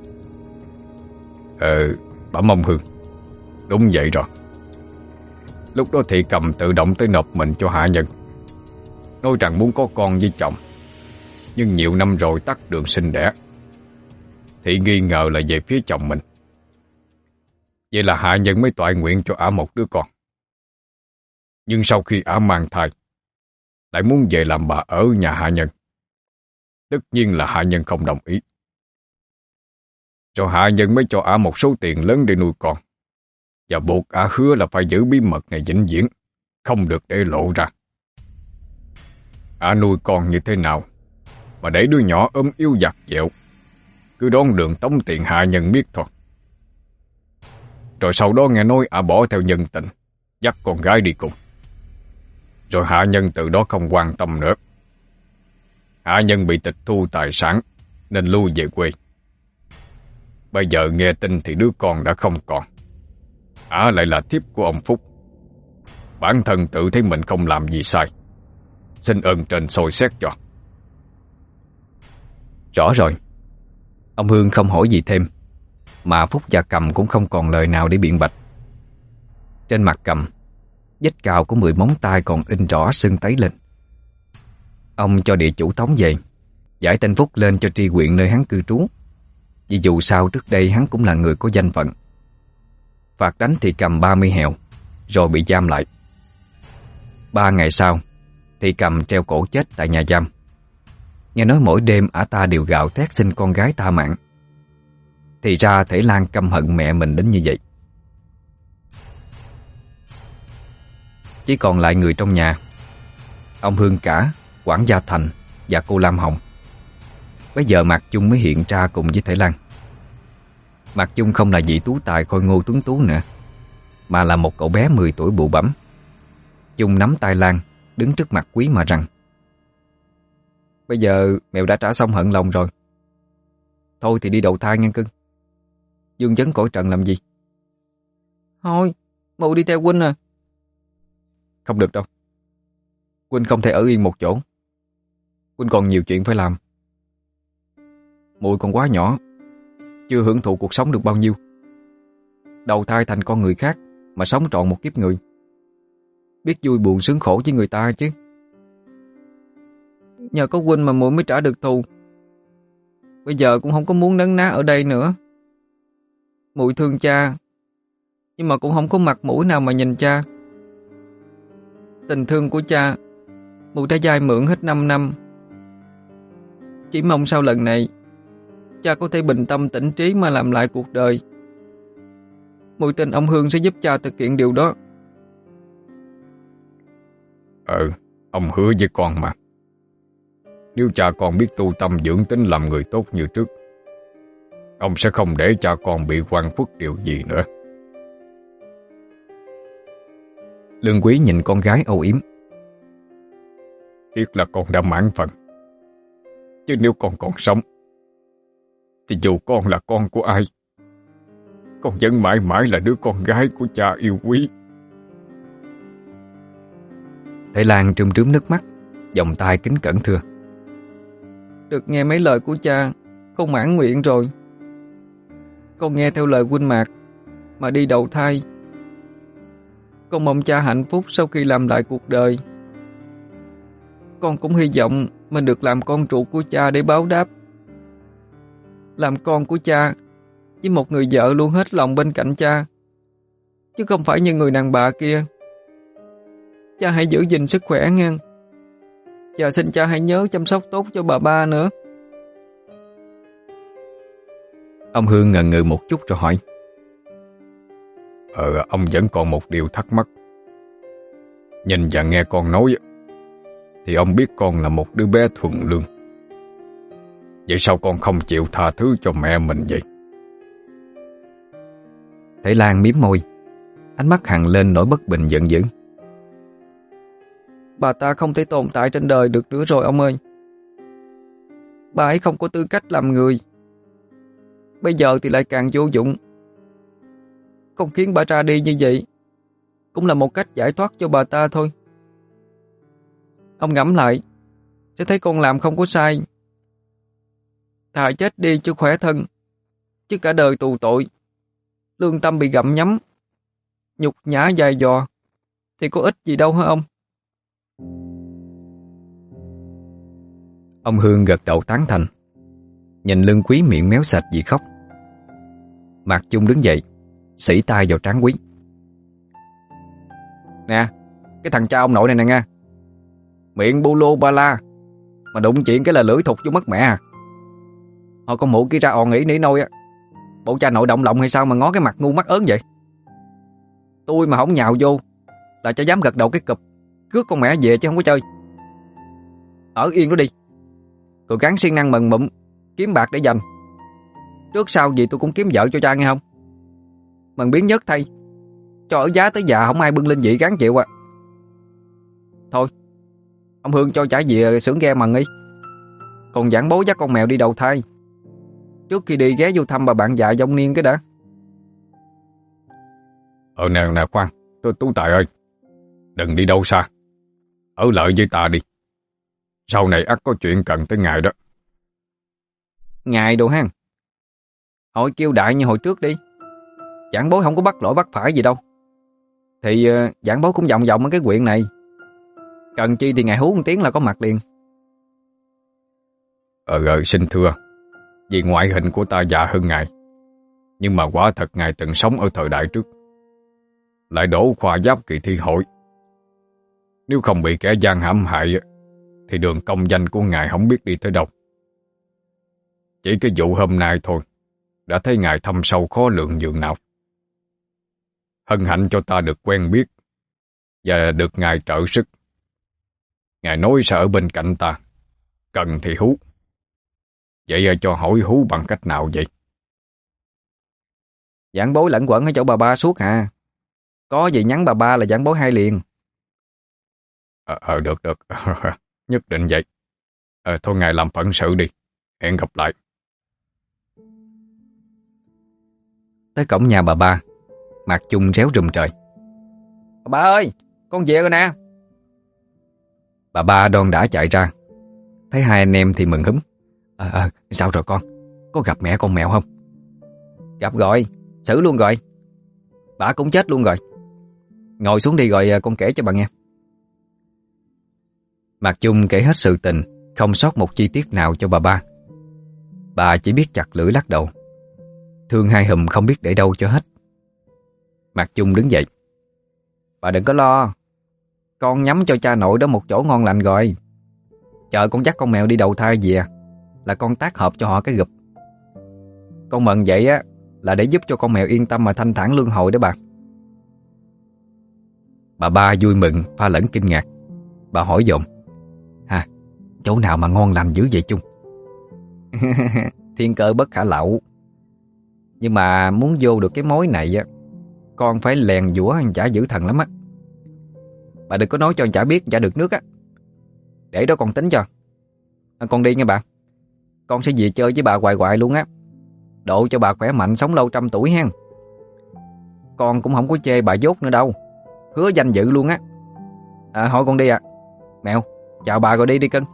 Ờ, bẩm ông Hương, đúng vậy rồi. Lúc đó Thị Cầm tự động tới nộp mình cho hạ nhân, nói rằng muốn có con với chồng, nhưng nhiều năm rồi tắt đường sinh đẻ. Thị nghi ngờ là về phía chồng mình. Vậy là hạ nhân mới toại nguyện cho ả một đứa con. Nhưng sau khi ả mang thai, lại muốn về làm bà ở nhà hạ nhân. Tất nhiên là hạ nhân không đồng ý. Rồi hạ nhân mới cho ả một số tiền lớn để nuôi con, và buộc ả hứa là phải giữ bí mật này vĩnh viễn, không được để lộ ra. Ả nuôi con như thế nào mà để đứa nhỏ ốm yếu dặt dẹo, cứ đón đường tống tiền hạ nhân biết thôi. Rồi sau đó nghe nói ả bỏ theo nhân tình, dắt con gái đi cùng. Rồi hạ nhân từ đó không quan tâm nữa. Hạ nhân bị tịch thu tài sản nên lui về quê. Bây giờ nghe tin thì đứa con đã không còn. Ả lại là thiếp của ông Phúc. Bản thân tự thấy mình không làm gì sai, xin ơn trên soi xét cho. Rõ rồi. Ông Hương không hỏi gì thêm, mà Phúc và Cầm cũng không còn lời nào để biện bạch. Trên mặt Cầm, vết cào của mười móng tay còn in rõ sưng tấy lên. Ông cho địa chủ Tống về, giải tên Phúc lên cho tri huyện nơi hắn cư trú, vì dù sao trước đây hắn cũng là người có danh phận. Phạt đánh Thị Cầm ba mươi hẹo, rồi bị giam lại. Ba ngày sau, Thị Cầm treo cổ chết tại nhà giam. Nghe nói mỗi đêm ả ta đều gào thét xin con gái tha mạng. Thì ra Thể Lan căm hận mẹ mình đến như vậy. Chỉ còn lại người trong nhà, ông Hương cả, quản gia Thành và cô Lam Hồng. Bây giờ Mạc Chung mới hiện ra cùng với Thể Lan. Mạc Chung không là vị tú tài khôi ngô tuấn tú nữa, mà là một cậu bé mười tuổi bụ bẫm. Chung nắm tay Lan, đứng trước mặt Quý mà rằng: Bây giờ mèo đã trả xong hận lòng rồi, thôi thì đi đầu thai nghe cưng. Dương vấn cõi trần làm gì? Thôi, mụ đi theo huynh à. Không được đâu, huynh không thể ở yên một chỗ. Huynh còn nhiều chuyện phải làm. Muội còn quá nhỏ, chưa hưởng thụ cuộc sống được bao nhiêu. Đầu thai thành con người khác mà sống trọn một kiếp người, biết vui buồn sướng khổ với người ta chứ. Nhờ có huynh mà muội mới trả được thù. Bây giờ cũng không có muốn nấn ná ở đây nữa. Muội thương cha, nhưng mà cũng không có mặt mũi nào mà nhìn cha. Tình thương của cha muội đã vay mượn hết năm năm. Chỉ mong sau lần này cha có thể bình tâm tĩnh trí mà làm lại cuộc đời. Muội tin ông Hương sẽ giúp cha thực hiện điều đó. Ừ, ông hứa với con mà. Nếu cha con biết tu tâm dưỡng tính làm người tốt như trước, ông sẽ không để cha con bị oan khuất điều gì nữa. Lương Quý nhìn con gái âu yếm. Tiếc là con đã mãn phần, chứ nếu con còn sống thì dù con là con của ai, con vẫn mãi mãi là đứa con gái của cha yêu quý. Thể Lan trươm trướm nước mắt, vòng tay kính cẩn thưa: Được nghe mấy lời của cha, con mãn nguyện rồi. Con nghe theo lời huynh Mạc mà đi đầu thai. Con mong cha hạnh phúc sau khi làm lại cuộc đời. Con cũng hy vọng mình được làm con trụ của cha để báo đáp. Làm con của cha với một người vợ luôn hết lòng bên cạnh cha, chứ không phải như người đàn bà kia. Cha hãy giữ gìn sức khỏe nha. Và xin cha hãy nhớ chăm sóc tốt cho bà ba nữa. Ông Hương ngần ngừ một chút rồi hỏi. Ờ, ông vẫn còn một điều thắc mắc. Nhìn và nghe con nói thì ông biết con là một đứa bé thuần lương. Vậy sao con không chịu tha thứ cho mẹ mình vậy? Thầy Lan mím môi, ánh mắt hằn lên nỗi bất bình giận dữ. Bà ta không thể tồn tại trên đời được nữa rồi ông ơi. Bà ấy không có tư cách làm người. Bây giờ thì lại càng vô dụng. Con khiến bà ra đi như vậy cũng là một cách giải thoát cho bà ta thôi. Ông ngẫm lại sẽ thấy con làm không có sai. Thà chết đi cho khỏe thân, chứ cả đời tù tội, lương tâm bị gặm nhấm, nhục nhã dài dò thì có ích gì đâu hả ông? Ông Hương gật đầu tán thành, nhìn Lương Quý miệng méo sạch vì khóc. Mạc Chung đứng dậy, xỉ tay vào trán Quý. Nè, cái thằng cha ông nội này nè nha, miệng bu lô ba la, mà đụng chuyện cái là lưỡi thục vô mất mẹ à. Hồi con mụ kia ra òn ỉ nỉ nôi á, bộ cha nội động lòng hay sao mà ngó cái mặt ngu mắt ớn vậy? Tôi mà không nhào vô là cha dám gật đầu cái cụp, cướp con mẹ về chứ không có chơi. Ở yên đó đi, rồi gắng siêng năng mần mụm kiếm bạc để dành. Trước sau gì tôi cũng kiếm vợ cho cha nghe không? Mần biến nhất thay, cho ở giá tới già không ai bưng lên vị gắng chịu à. Thôi, ông Hương cho trả về xưởng ghe mần đi. Còn giảng bố dắt con mèo đi đầu thai, trước khi đi ghé vô thăm bà bạn già vong niên cái đã. Ờ nè nè khoan, tôi Tú Tài ơi, đừng đi đâu xa, ở lại với ta đi. Sau này ắt có chuyện cần tới ngài đó. Ngài đồ ha, hỏi kêu đại như hồi trước đi. Giảng bối không có bắt lỗi bắt phải gì đâu. Thì uh, giảng bối cũng vòng vòng ở cái quyện này, cần chi thì ngài hú một tiếng là có mặt liền. Ờ rồi, xin thưa, vì ngoại hình của ta già hơn ngài, nhưng mà quả thật ngài từng sống ở thời đại trước, lại đổ khoa giáp kỳ thi hội. Nếu không bị kẻ gian hãm hại thì đường công danh của ngài không biết đi tới đâu. Chỉ cái vụ hôm nay thôi đã thấy ngài thâm sâu khó lượng nhường nào. Hân hạnh cho ta được quen biết và được ngài trợ sức. Ngài nói sẽ ở bên cạnh ta, cần thì hú. Vậy cho hỏi hú bằng cách nào vậy? Giảng bối lẫn quẩn ở chỗ bà ba suốt à. Có gì nhắn bà ba là giảng bối hai liền. Ờ, ờ được được nhất định vậy. Ờ, thôi ngài làm phận sự đi, hẹn gặp lại. Tới cổng nhà bà ba, Mạc Chung réo rùm trời. Bà ba ơi, con về rồi nè. Bà ba đon đã chạy ra, thấy hai anh em thì mừng húm. Ờ ờ, sao rồi con? Có gặp mẹ con mèo không? Gặp rồi, xử luôn rồi. Bà cũng chết luôn rồi. Ngồi xuống đi rồi con kể cho bà nghe. Mạc Chung kể hết sự tình, không sót một chi tiết nào cho bà ba. Bà chỉ biết chặt lưỡi lắc đầu, thương hai hùm không biết để đâu cho hết. Mạc Chung đứng dậy. Bà đừng có lo, con nhắm cho cha nội đó một chỗ ngon lành rồi. Chờ con dắt con mèo đi đầu thai về là con tác hợp cho họ cái gụp. Con mận vậy á là để giúp cho con mèo yên tâm mà thanh thản luân hồi đó bà. Bà ba vui mừng pha lẫn kinh ngạc. Bà hỏi dồn: "Hả, chỗ nào mà ngon lành dữ vậy Chung?" Thiên cơ bất khả lậu. Nhưng mà muốn vô được cái mối này á, con phải lèn dũa anh chả dữ thần lắm á. Bà đừng có nói cho anh chả biết chả được nước á. Để đó con tính cho. À, con đi nha bà. Con sẽ về chơi với bà hoài hoài luôn á. Độ cho bà khỏe mạnh sống lâu trăm tuổi ha. Con cũng không có chê bà dốt nữa đâu, hứa danh dự luôn á. À, hỏi con đi ạ. À. Mèo, chào bà rồi đi đi cưng.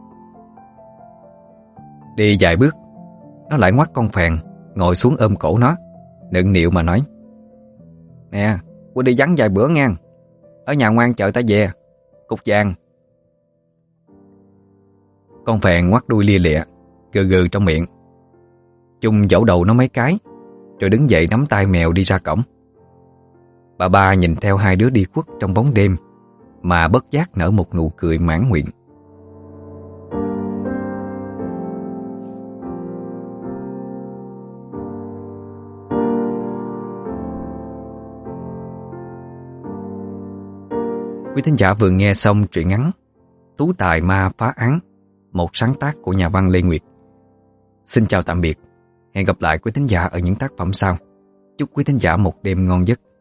Đi vài bước, nó lại ngoắt con phèn, ngồi xuống ôm cổ nó, nựng nịu mà nói: "Nè, Quân đi vắng vài bữa nha. Ở nhà ngoan chờ ta về. Cục vàng." Con phèn ngoắt đuôi lia lịa, gừ gừ trong miệng. Chung dẫu đầu nó mấy cái rồi đứng dậy nắm tay mèo đi ra cổng. Bà ba nhìn theo hai đứa đi khuất trong bóng đêm mà bất giác nở một nụ cười mãn nguyện. Quý thính giả vừa nghe xong truyện ngắn Tú Tài Ma Phá Án, một sáng tác của nhà văn Lê Nguyệt. Xin chào tạm biệt. Hẹn gặp lại quý thính giả ở những tác phẩm sau. Chúc quý thính giả một đêm ngon giấc.